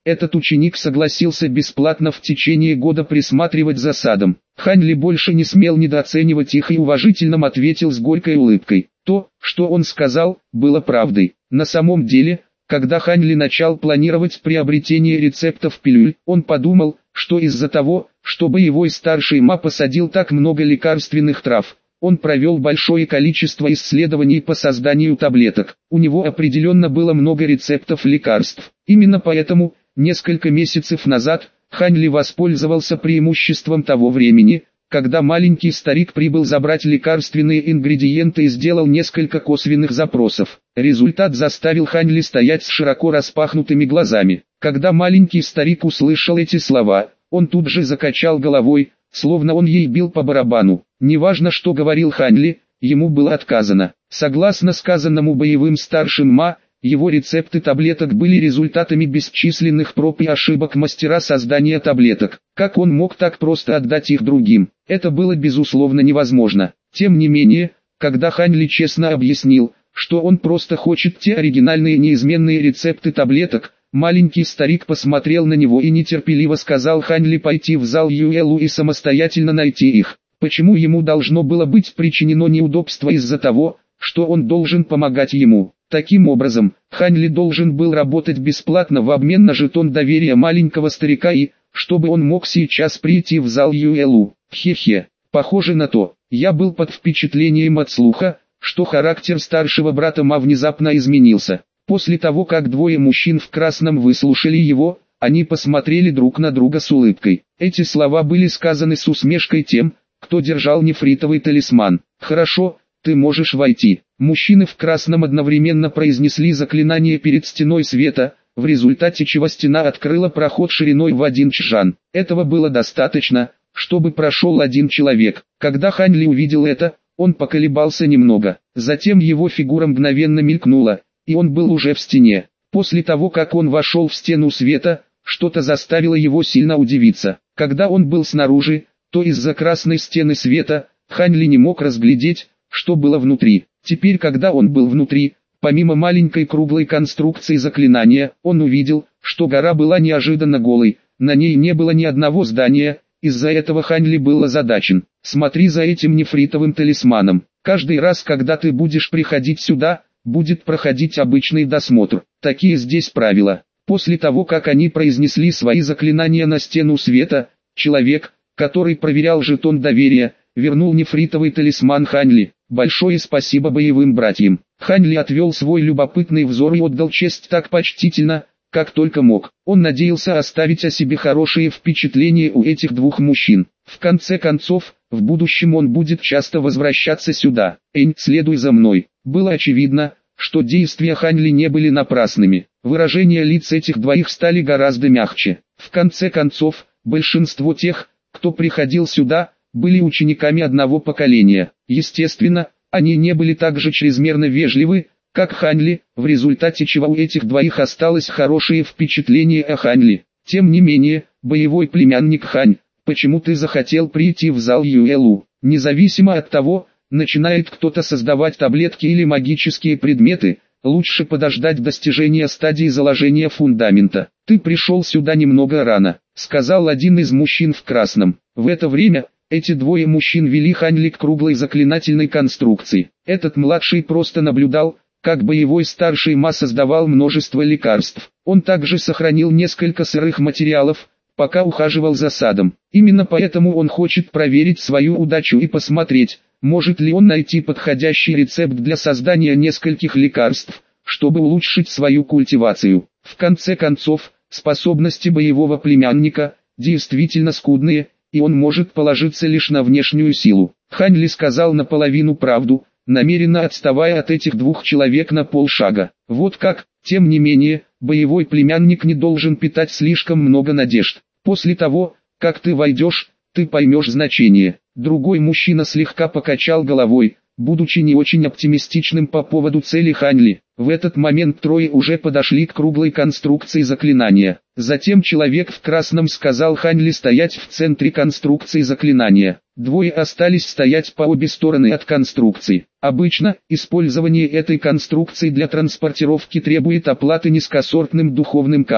Этот ученик согласился бесплатно в течение года присматривать за садом. Хань Ли больше не смел недооценивать их и уважительно ответил с горькой улыбкой. То, что он сказал, было правдой. На самом деле, когда Хань Ли начал планировать приобретение рецептов пилюль, он подумал, что из-за того, что боевой старший ма посадил так много лекарственных трав, он провел большое количество исследований по созданию таблеток. У него определенно было много рецептов лекарств. Именно поэтому, несколько месяцев назад, Хань Ли воспользовался преимуществом того времени, когда маленький старик прибыл забрать лекарственные ингредиенты и сделал несколько косвенных запросов. Результат заставил Хань Ли стоять с широко распахнутыми глазами. Когда маленький старик услышал эти слова, он тут же закачал головой, словно он ей бил по барабану. Неважно, что говорил Хань Ли, ему было отказано. Согласно сказанному боевым старшим ма, его рецепты таблеток были результатами бесчисленных проб и ошибок мастера создания таблеток. Как он мог так просто отдать их другим? Это было безусловно невозможно. Тем не менее, когда Хань Ли честно объяснил, что он просто хочет те оригинальные неизменные рецепты таблеток, маленький старик посмотрел на него и нетерпеливо сказал Хань Ли пойти в зал Юэлу и самостоятельно найти их. Почему ему должно было быть причинено неудобство из-за того, что он должен помогать ему? Таким образом, Хань Ли должен был работать бесплатно в обмен на жетон доверия маленького старика и, чтобы он мог сейчас прийти в зал Юэлу. Хе-хе, похоже на то. Я был под впечатлением от слуха, что характер старшего брата Ма внезапно изменился. После того, как двое мужчин в красном выслушали его, они посмотрели друг на друга с улыбкой. Эти слова были сказаны с усмешкой тем, кто держал нефритовый талисман. «Хорошо, ты можешь войти». Мужчины в красном одновременно произнесли заклинание перед стеной света, в результате чего стена открыла проход шириной в 1 чжан. Этого было достаточно, чтобы прошел один человек. Когда Хань Ли увидел это, он поколебался немного. Затем его фигура мгновенно мелькнула, и он был уже в стене. После того, как он вошел в стену света, что-то заставило его сильно удивиться. Когда он был снаружи, то из-за красной стены света, Хань Ли не мог разглядеть, что было внутри. Теперь, когда он был внутри, помимо маленькой круглой конструкции заклинания, он увидел, что гора была неожиданно голой, на ней не было ни одного здания, из-за этого Хань Ли был озадачен. Смотри за этим нефритовым талисманом. Каждый раз, когда ты будешь приходить сюда, будет проходить обычный досмотр. Такие здесь правила. После того, как они произнесли свои заклинания на стену света, человек, который проверял жетон доверия, вернул нефритовый талисман Хань Ли. Большое спасибо боевым братьям. Хань Ли отвел свой любопытный взор и отдал честь так почтительно, как только мог. Он надеялся оставить о себе хорошее впечатление у этих двух мужчин. В конце концов, в будущем он будет часто возвращаться сюда. Следуй за мной. Было очевидно, что действия Хань Ли не были напрасными. Выражения лиц этих двоих стали гораздо мягче. В конце концов, большинство тех, кто приходил сюда, были учениками одного поколения. Естественно, они не были так же чрезмерно вежливы, как Хань Ли, в результате чего у этих двоих осталось хорошее впечатление о Хань Ли. Тем не менее, боевой племянник Хань, почему ты захотел прийти в зал Юэлу? Независимо от того, начинает кто-то создавать таблетки или магические предметы, лучше подождать достижения стадии заложения фундамента. Ты пришел сюда немного рано, сказал один из мужчин в красном. В это время, эти двое мужчин вели Хань Ли к круглой заклинательной конструкции. Этот младший просто наблюдал, как боевой старший ма создавал множество лекарств. Он также сохранил несколько сырых материалов, пока ухаживал за садом. Именно поэтому он хочет проверить свою удачу и посмотреть, может ли он найти подходящий рецепт для создания нескольких лекарств, чтобы улучшить свою культивацию. В конце концов, способности боевого племянника действительно скудные, и он может положиться лишь на внешнюю силу. Хань Ли сказал наполовину правду, намеренно отставая от этих двух человек на полшага. Вот как, тем не менее, боевой племянник не должен питать слишком много надежд. После того, как ты войдешь, ты поймешь значение. Другой мужчина слегка покачал головой, будучи не очень оптимистичным по поводу цели Хань Ли. В этот момент трое уже подошли к круглой конструкции заклинания. Затем человек в красном сказал Хань Ли стоять в центре конструкции заклинания. Двое остались стоять по обе стороны от конструкции. Обычно, использование этой конструкции для транспортировки требует оплаты низкосортным духовным камнем.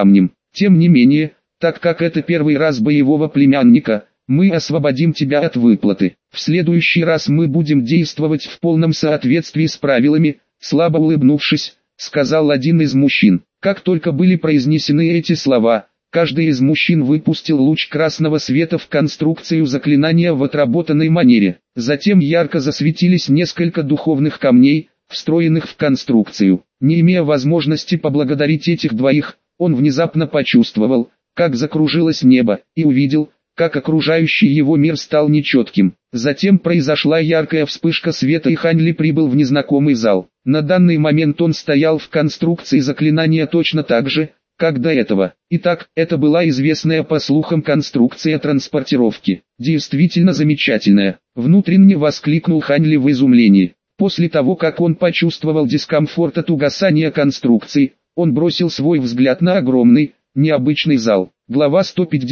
Тем не менее, так как это первый раз боевого племянника, мы освободим тебя от выплаты. В следующий раз мы будем действовать в полном соответствии с правилами, слабо улыбнувшись, сказал один из мужчин. Как только были произнесены эти слова, каждый из мужчин выпустил луч красного света в конструкцию заклинания в отработанной манере. Затем ярко засветились несколько духовных камней, встроенных в конструкцию. Не имея возможности поблагодарить этих двоих, он внезапно почувствовал, как закружилось небо, и увидел, как окружающий его мир стал нечетким. Затем произошла яркая вспышка света, и Хань Ли прибыл в незнакомый зал. На данный момент он стоял в конструкции заклинания точно так же, как до этого. Итак, это была известная по слухам конструкция транспортировки. Действительно замечательная. Внутренне воскликнул Хань Ли в изумлении. После того, как он почувствовал дискомфорт от угасания конструкции, он бросил свой взгляд на огромный, необычный зал. Глава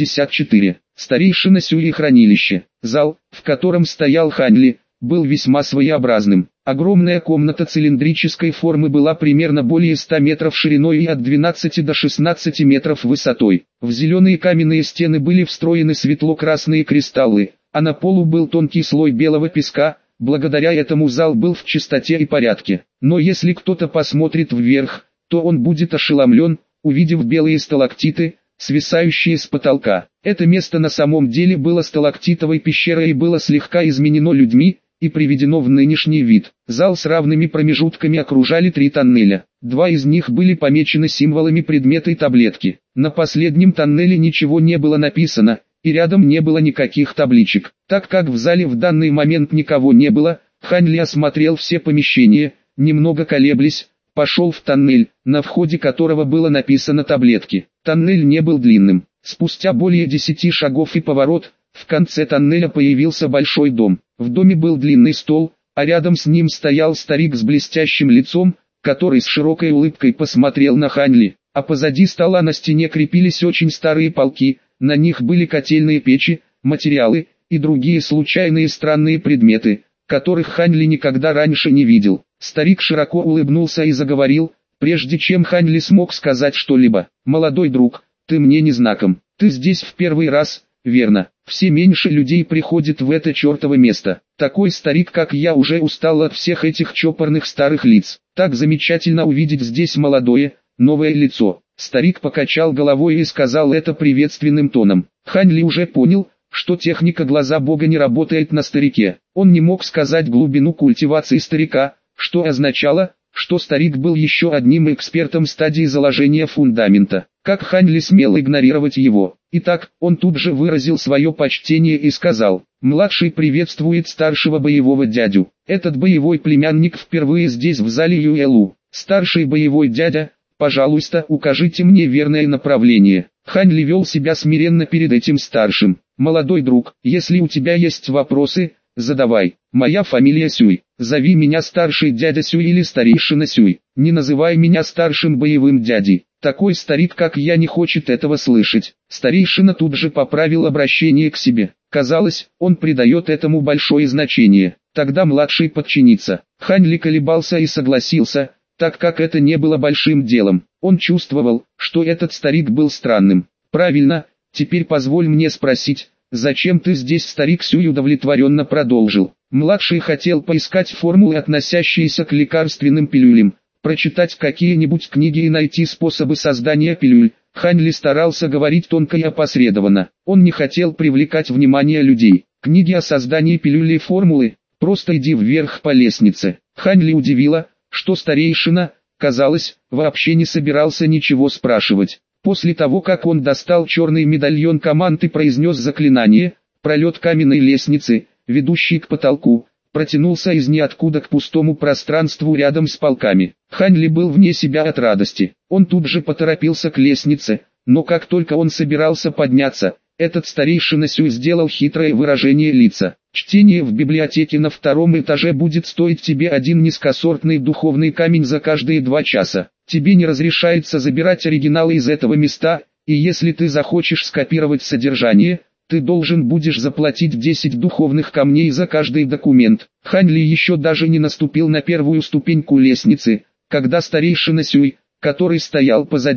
154. Старейшина Сюи хранилище. Зал, в котором стоял Хань Ли, был весьма своеобразным. Огромная комната цилиндрической формы была примерно более 100 метров шириной и от 12 до 16 метров высотой. В зеленые каменные стены были встроены светло-красные кристаллы, а на полу был тонкий слой белого песка. Благодаря этому зал был в чистоте и порядке. Но если кто-то посмотрит вверх, то он будет ошеломлен, увидев белые сталактиты, свисающие с потолка. Это место на самом деле было сталактитовой пещерой и было слегка изменено людьми и приведено в нынешний вид. Зал с равными промежутками окружали 3 тоннеля. 2 из них были помечены символами предмета и таблетки. На последнем тоннеле ничего не было написано, и рядом не было никаких табличек. Так как в зале в данный момент никого не было, Хань Ли осмотрел все помещения, немного колеблясь, пошел в тоннель, на входе которого было написано таблетки. Тоннель не был длинным. Спустя более 10 шагов и поворот, в конце тоннеля появился большой дом. В доме был длинный стол, а рядом с ним стоял старик с блестящим лицом, который с широкой улыбкой посмотрел на Хань Ли. А позади стола на стене крепились очень старые полки, на них были котельные печи, материалы и другие случайные странные предметы, которых Хань Ли никогда раньше не видел. Старик широко улыбнулся и заговорил, прежде чем Хань Ли смог сказать что-либо. «Молодой друг, ты мне не знаком, ты здесь в первый раз, верно? Все меньше людей приходит в это чертово место. Такой старик, как я, уже устал от всех этих чопорных старых лиц. Так замечательно увидеть здесь молодое, новое лицо». Старик покачал головой и сказал это приветственным тоном. Хань Ли уже понял, что техника глаза Бога не работает на старике. Он не мог сказать глубину культивации старика, что означало, что старик был еще одним экспертом стадии заложения фундамента. Как Хань Ли смел игнорировать его? Итак, он тут же выразил свое почтение и сказал: «Младший приветствует старшего боевого дядю. Этот боевой племянник впервые здесь в зале Юэлу. Старший боевой дядя, пожалуйста, укажите мне верное направление». Хань Ли вел себя смиренно перед этим старшим. «Молодой друг, если у тебя есть вопросы, задавай. Моя фамилия Сюй. Зови меня старший дядя Сюй или старейшина Сюй. Не называй меня старшим боевым дядей. Такой старик, как я, не хочет этого слышать». Старейшина тут же поправил обращение к себе. Казалось, он придает этому большое значение. Тогда младший подчинится. Хань Ли колебался и согласился, так как это не было большим делом. Он чувствовал, что этот старик был странным. «Правильно, теперь позволь мне спросить, зачем ты здесь?» Старик Сюй удовлетворенно продолжил. Младший хотел поискать формулы, относящиеся к лекарственным пилюлям, прочитать какие-нибудь книги и найти способы создания пилюль. Хань Ли старался говорить тонко и опосредованно. Он не хотел привлекать внимание людей. Книги о создании пилюли и формулы, просто иди вверх по лестнице. Хань Ли удивило, что старейшина, казалось, вообще не собирался ничего спрашивать. После того, как он достал черный медальон команд и произнес заклинание, пролет каменной лестницы, ведущий к потолку, протянулся из ниоткуда к пустому пространству рядом с полками. Хань Ли был вне себя от радости. Он тут же поторопился к лестнице, но как только он собирался подняться, этот старейшина Сюй сделал хитрое выражение лица. «Чтение в библиотеке на 2-м этаже будет стоить тебе 1 низкосортный духовный камень за каждые 2 часа. Тебе не разрешается забирать оригиналы из этого места, и если ты захочешь скопировать содержание, ты должен будешь заплатить 10 духовных камней за каждый документ». Хань Ли еще даже не наступил на первую ступеньку лестницы, когда старейшина Сюй, который стоял позади,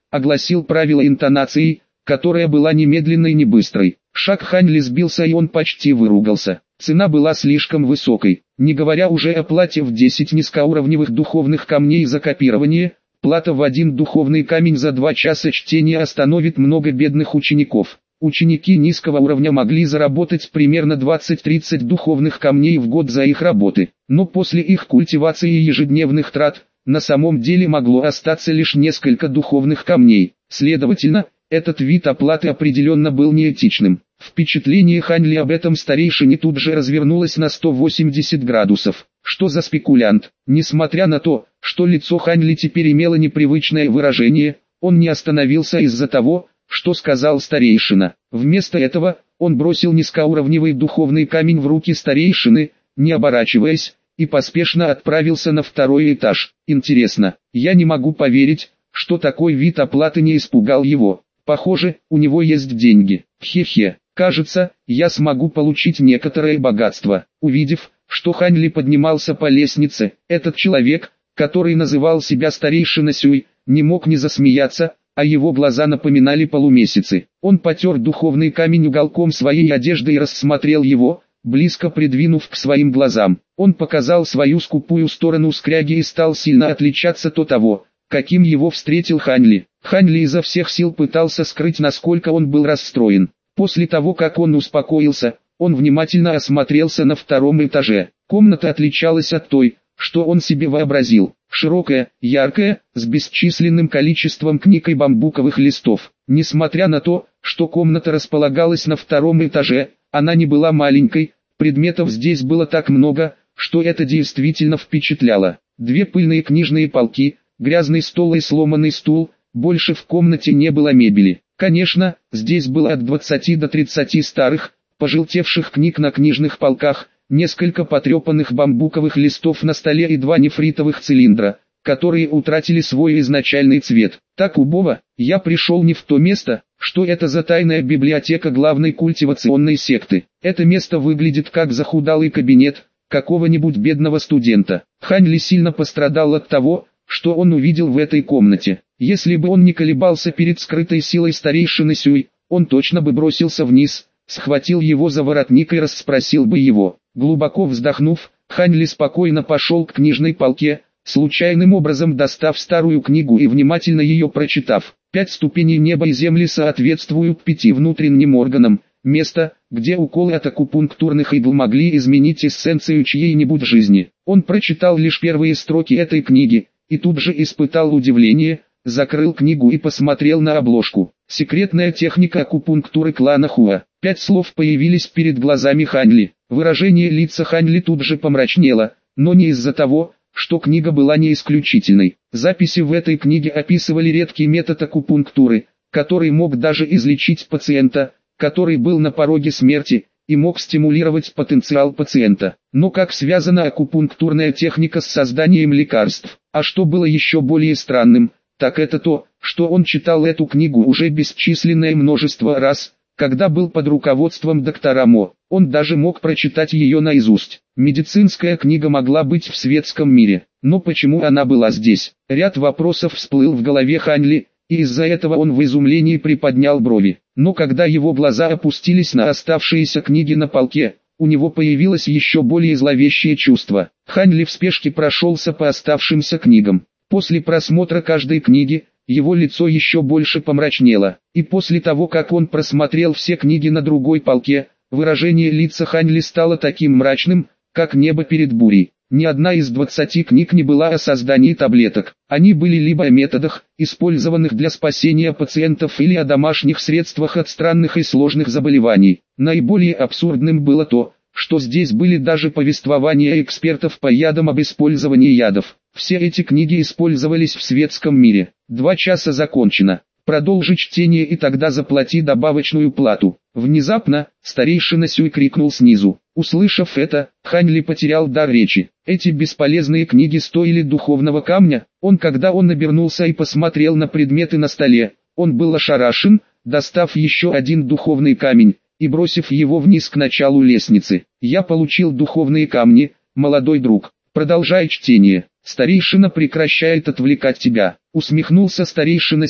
огласил правила интонацией, которая была ни медленной, ни быстрой. Шаг Ханьли сбился, и он почти выругался. Цена была слишком высокой, не говоря уже о плате в 10 низкоуровневых духовных камней за копирование. Плата в 1 духовный камень за 2 часа чтения остановит много бедных учеников. Ученики низкого уровня могли заработать примерно 20-30 духовных камней в год за их работы, но после их культивации и ежедневных трат, на самом деле могло остаться лишь несколько духовных камней. Следовательно, этот вид оплаты определенно был неэтичным. Впечатление Ханьли об этом старейшине тут же развернулось на 180 градусов. Что за спекулянт? Несмотря на то, что лицо Ханьли теперь имело непривычное выражение, он не остановился из-за того, что сказал старейшина. Вместо этого, он бросил низкоуровневый духовный камень в руки старейшины, не оборачиваясь, и поспешно отправился на 2-й этаж. Интересно, я не могу поверить, что такой вид оплаты не испугал его. Похоже, у него есть деньги. Хе-хе, кажется, я смогу получить некоторое богатство. Увидев, что Ханьли поднимался по лестнице, этот человек, который называл себя старейшина Сюй, не мог не засмеяться, а его глаза напоминали полумесяцы. Он потер духовный камень уголком своей одежды и рассмотрел его, близко придвинув к своим глазам. Он показал свою скупую сторону скряги и стал сильно отличаться от того, каким его встретил Ханьли. Ханьли изо всех сил пытался скрыть, насколько он был расстроен. После того, как он успокоился, он внимательно осмотрелся на 2-м этаже. Комната отличалась от той, что он себе вообразил. Широкая, яркая, с бесчисленным количеством книг и бамбуковых листов. Несмотря на то, что комната располагалась на 2-м этаже, она не была маленькой, предметов здесь было так много, что это действительно впечатляло. 2 пыльные книжные полки, грязный стол и сломанный стул, больше в комнате не было мебели. Конечно, здесь было от 20 до 30 старых, пожелтевших книг на книжных полках, несколько потрепанных бамбуковых листов на столе и 2 нефритовых цилиндра, которые утратили свой изначальный цвет. Так убого, я пришел не в то место, что это за тайная библиотека главной культивационной секты. Это место выглядит как захудалый кабинет какого-нибудь бедного студента. Ханьли сильно пострадал от того, что он увидел в этой комнате. Если бы он не колебался перед скрытой силой старейшины Сюй, он точно бы бросился вниз, схватил его за воротник и расспросил бы его. Глубоко вздохнув, Ханьли спокойно пошел к книжной полке, случайным образом достав старую книгу и внимательно ее прочитав. 5 ступеней неба и земли соответствуют 5 внутренним органам, место, где уколы от акупунктурных игл могли изменить эссенцию чьей-нибудь жизни. Он прочитал лишь первые строки этой книги, и тут же испытал удивление, закрыл книгу и посмотрел на обложку. Секретная техника акупунктуры клана Хуа. 5 слов появились перед глазами Ханьли. Выражение лица Ханьли тут же помрачнело, но не из-за того, что книга была не исключительной. Записи в этой книге описывали редкий метод акупунктуры, который мог даже излечить пациента, который был на пороге смерти, и мог стимулировать потенциал пациента. Но как связана акупунктурная техника с созданием лекарств? А что было еще более странным, так это то, что он читал эту книгу уже бесчисленное множество раз, когда был под руководством доктора Мо. Он даже мог прочитать ее наизусть. Медицинская книга могла быть в светском мире, но почему она была здесь? Ряд вопросов всплыл в голове Ханьли, и из-за этого он в изумлении приподнял брови. Но когда его глаза опустились на оставшиеся книги на полке, у него появилось еще более зловещее чувство. Ханьли в спешке прошелся по оставшимся книгам. После просмотра каждой книги, его лицо еще больше помрачнело, и после того, как он просмотрел все книги на другой полке, выражение лица Ханьли стало таким мрачным, как небо перед бурей. Ни одна из 20 книг не была о создании таблеток. Они были либо о методах, использованных для спасения пациентов, или о домашних средствах от странных и сложных заболеваний. Наиболее абсурдным было то, что здесь были даже повествования экспертов по ядам об использовании ядов. Все эти книги использовались в светском мире. 2 часа закончено. Продолжи чтение и тогда заплати добавочную плату. Внезапно, старейшина Сюй крикнул снизу. Услышав это, Ханьли потерял дар речи. Эти бесполезные книги стоили духовного камня. Когда он обернулся и посмотрел на предметы на столе, он был ошарашен, достав еще один духовный камень и бросив его вниз к началу лестницы. Я получил духовные камни, молодой друг. Продолжай чтение. Старейшина прекращает отвлекать тебя. Усмехнулся старейшина Сюй,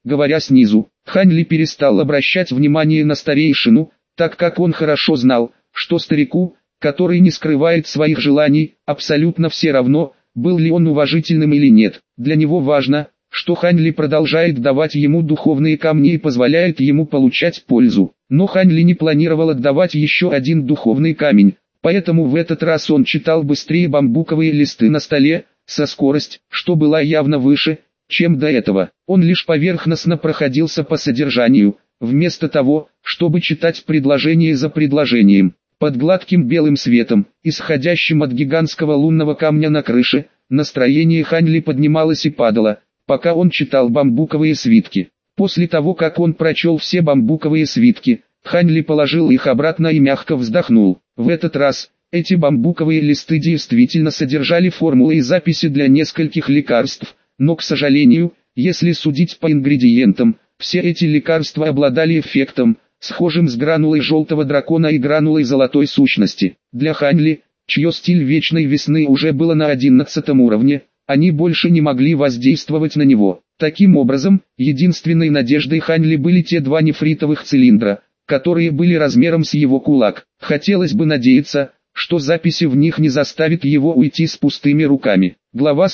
говоря снизу. Хань Ли перестал обращать внимание на старейшину, так как он хорошо знал, что старику, который не скрывает своих желаний, абсолютно все равно, был ли он уважительным или нет. Для него важно, что Хань Ли продолжает давать ему духовные камни и позволяет ему получать пользу. Но Хань Ли не планировал отдавать еще один духовный камень, поэтому в этот раз он читал быстрее бамбуковые листы на столе, со скорость, что была явно выше, чем до этого. Он лишь поверхностно проходился по содержанию, вместо того, чтобы читать предложение за предложением. Под гладким белым светом, исходящим от гигантского лунного камня на крыше, настроение Хань Ли поднималось и падало, пока он читал бамбуковые свитки. После того, как он прочел все бамбуковые свитки, Хань Ли положил их обратно и мягко вздохнул. В этот раз, эти бамбуковые листы действительно содержали формулы и записи для нескольких лекарств, но, к сожалению, если судить по ингредиентам, все эти лекарства обладали эффектом, схожим с гранулой желтого дракона и гранулой золотой сущности. Для Хань Ли, чье стиль вечной весны уже было на 11 уровне, они больше не могли воздействовать на него. Таким образом, единственной надеждой Хань Ли были те два нефритовых цилиндра, которые были размером с его кулак. Хотелось бы надеяться, что записи в них не заставят его уйти с пустыми руками. Глава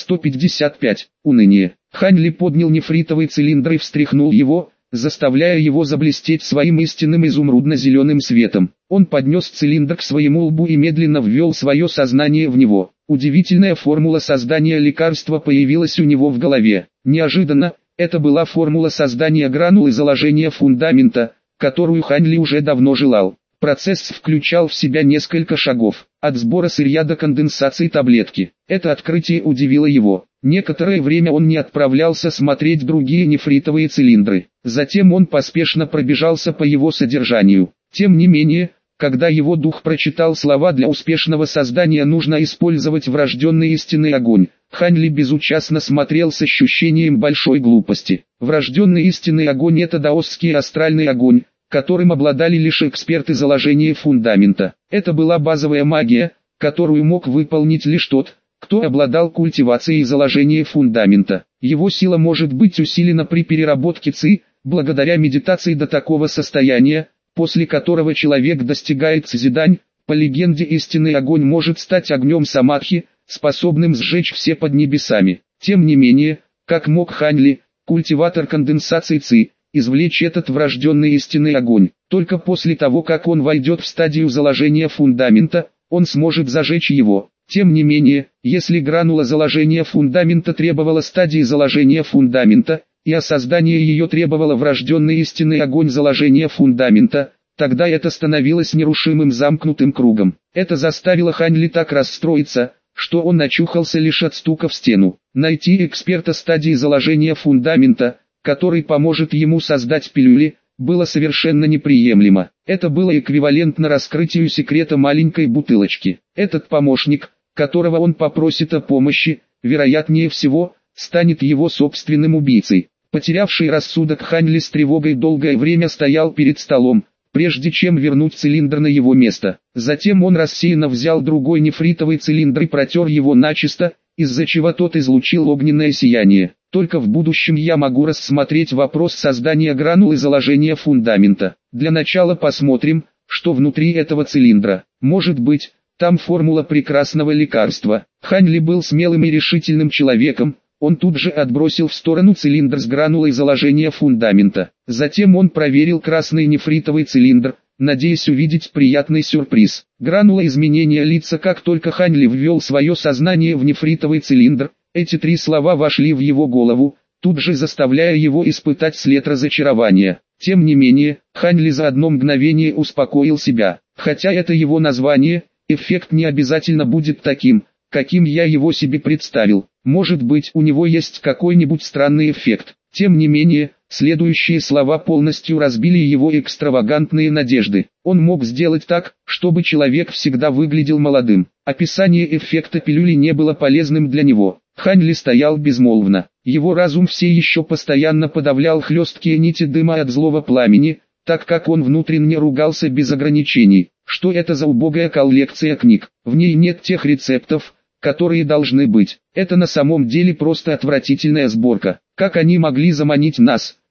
155. Уныние. Хань Ли поднял нефритовый цилиндр и встряхнул его, заставляя его заблестеть своим истинным изумрудно-зеленым светом. Он поднес цилиндр к своему лбу и медленно ввел свое сознание в него. Удивительная формула создания лекарства появилась у него в голове. Неожиданно, это была формула создания гранулы заложения фундамента, которую Хань Ли уже давно желал. Процесс включал в себя несколько шагов, от сбора сырья до конденсации таблетки. Это открытие удивило его. Некоторое время он не отправлялся смотреть другие нефритовые цилиндры. Затем он поспешно пробежался по его содержанию. Тем не менее, когда его дух прочитал слова «для успешного создания нужно использовать врожденный истинный огонь», Хань Ли безучастно смотрел с ощущением большой глупости. Врожденный истинный огонь – это даосский астральный огонь, которым обладали лишь эксперты заложения фундамента. Это была базовая магия, которую мог выполнить лишь тот, кто обладал культивацией заложения фундамента. Его сила может быть усилена при переработке ци, благодаря медитации до такого состояния, после которого человек достигает созидань. По легенде, истинный огонь может стать огнем самадхи, способным сжечь все под небесами. Тем не менее, как мог Хань Ли, культиватор конденсации ци, извлечь этот врожденный истинный огонь? Только после того, как он войдет в стадию заложения фундамента, он сможет зажечь его. Тем не менее, если гранула заложения фундамента требовала стадии заложения фундамента, и создание ее требовало врожденный истинный огонь заложения фундамента, тогда это становилось нерушимым замкнутым кругом. Это заставило Хань Ли так расстроиться, что он очухался лишь от стука в стену. Найти эксперта стадии заложения фундамента, который поможет ему создать пилюли, было совершенно неприемлемо. Это было эквивалентно раскрытию секрета маленькой бутылочки. Этот помощник, которого он попросит о помощи, вероятнее всего, станет его собственным убийцей. Потерявший рассудок Хань Ли с тревогой долгое время стоял перед столом, прежде чем вернуть цилиндр на его место. Затем он рассеянно взял другой нефритовый цилиндр и протер его начисто, из-за чего тот излучил огненное сияние. Только в будущем я могу рассмотреть вопрос создания гранулы заложения фундамента. Для начала посмотрим, что внутри этого цилиндра. Может быть, там формула прекрасного лекарства. Хань Ли был смелым и решительным человеком. Он тут же отбросил в сторону цилиндр с гранулой заложения фундамента. Затем он проверил красный нефритовый цилиндр, надеясь увидеть приятный сюрприз. Гранула изменения лица. Как только Хань Ли ввел свое сознание в нефритовый цилиндр, эти три слова вошли в его голову, тут же заставляя его испытать след разочарования. Тем не менее, Хань Ли за одно мгновение успокоил себя. Хотя это его название, эффект не обязательно будет таким, каким я его себе представил. Может быть, у него есть какой-нибудь странный эффект. Тем не менее, следующие слова полностью разбили его экстравагантные надежды. Он мог сделать так, чтобы человек всегда выглядел молодым. Описание эффекта пилюли не было полезным для него. Хань Ли стоял безмолвно. Его разум все еще постоянно подавлял хлесткие нити дыма от злого пламени, так как он внутренне ругался без ограничений. Что это за убогая коллекция книг? В ней нет тех рецептов, которые должны быть. Это на самом деле просто отвратительная сборка. Как они могли заманить нас,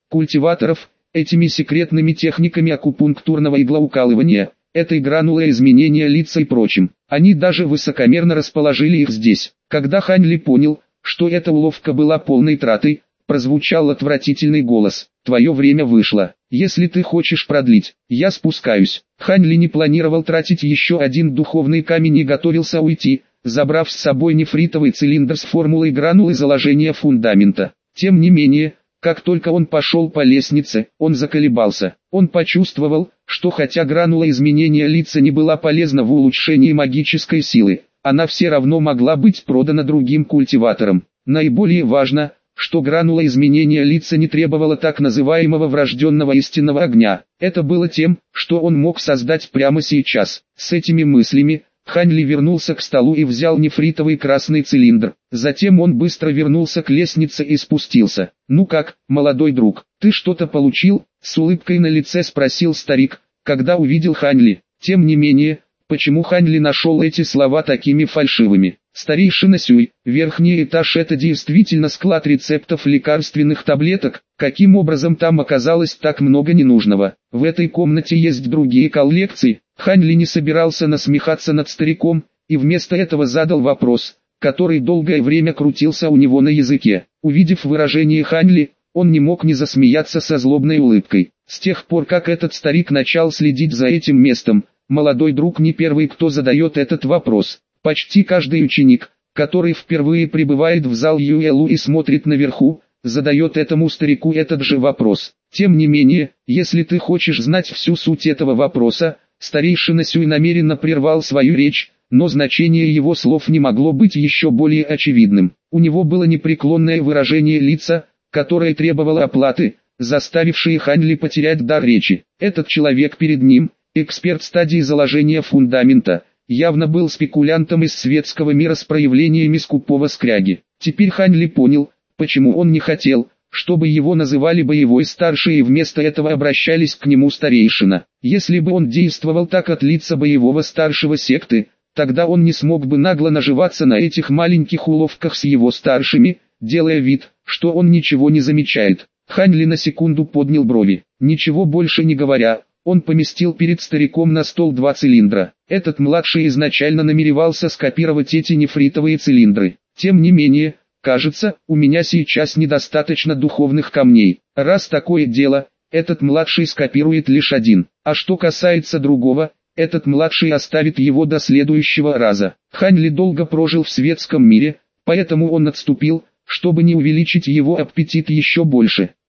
культиваторов, этими секретными техниками акупунктурного иглоукалывания, этой гранулой изменения лица и прочим. Они даже высокомерно расположили их здесь. Когда Хань Ли понял, что эта уловка была полной тратой, прозвучал отвратительный голос: «Твое время вышло. Если ты хочешь продлить, я спускаюсь». Хань Ли не планировал тратить еще один духовный камень и готовился уйти, забрав с собой нефритовый цилиндр с формулой гранулы заложения фундамента. Тем не менее, как только он пошел по лестнице, он заколебался. Он почувствовал, что хотя гранула изменения лица не была полезна в улучшении магической силы, она все равно могла быть продана другим культиваторам. Наиболее важно, что гранула изменения лица не требовала так называемого врожденного истинного огня. Это было тем, что он мог создать прямо сейчас. С этими мыслями, Хань Ли вернулся к столу и взял нефритовый красный цилиндр. Затем он быстро вернулся к лестнице и спустился. «Ну как, молодой друг, ты что-то получил?» — с улыбкой на лице спросил старик, когда увидел Хань Ли. Тем не менее, почему Хань Ли нашел эти слова такими фальшивыми? «Старейшина Сюй, верхний этаж — это действительно склад рецептов лекарственных таблеток, каким образом там оказалось так много ненужного? В этой комнате есть другие коллекции». Хань Ли не собирался насмехаться над стариком, и вместо этого задал вопрос, который долгое время крутился у него на языке. Увидев выражение Хань Ли, он не мог не засмеяться со злобной улыбкой. С тех пор, как этот старик начал следить за этим местом, молодой друг не первый, кто задает этот вопрос. Почти каждый ученик, который впервые прибывает в зал Юэлу и смотрит наверху, задает этому старику этот же вопрос. Тем не менее, если ты хочешь знать всю суть этого вопроса, старейшина Сюй намеренно прервал свою речь, но значение его слов не могло быть еще более очевидным. У него было непреклонное выражение лица, которое требовало оплаты, заставившее Хань Ли потерять дар речи. Этот человек перед ним, эксперт стадии заложения фундамента, явно был спекулянтом из светского мира с проявлениями скупого скряги. Теперь Хань Ли понял, почему он не хотел, чтобы его называли боевой старший и вместо этого обращались к нему старейшина. Если бы он действовал так от лица боевого старшего секты, тогда он не смог бы нагло наживаться на этих маленьких уловках с его старшими, делая вид, что он ничего не замечает. Хань Ли на секунду поднял брови. Ничего больше не говоря, он поместил перед стариком на стол 2 цилиндра. Этот младший изначально намеревался скопировать эти нефритовые цилиндры. Тем не менее, кажется, у меня сейчас недостаточно духовных камней. Раз такое дело, этот младший скопирует лишь один. А что касается другого, этот младший оставит его до следующего раза. Хань Ли долго прожил в светском мире, поэтому он отступил, чтобы не увеличить его аппетит еще больше.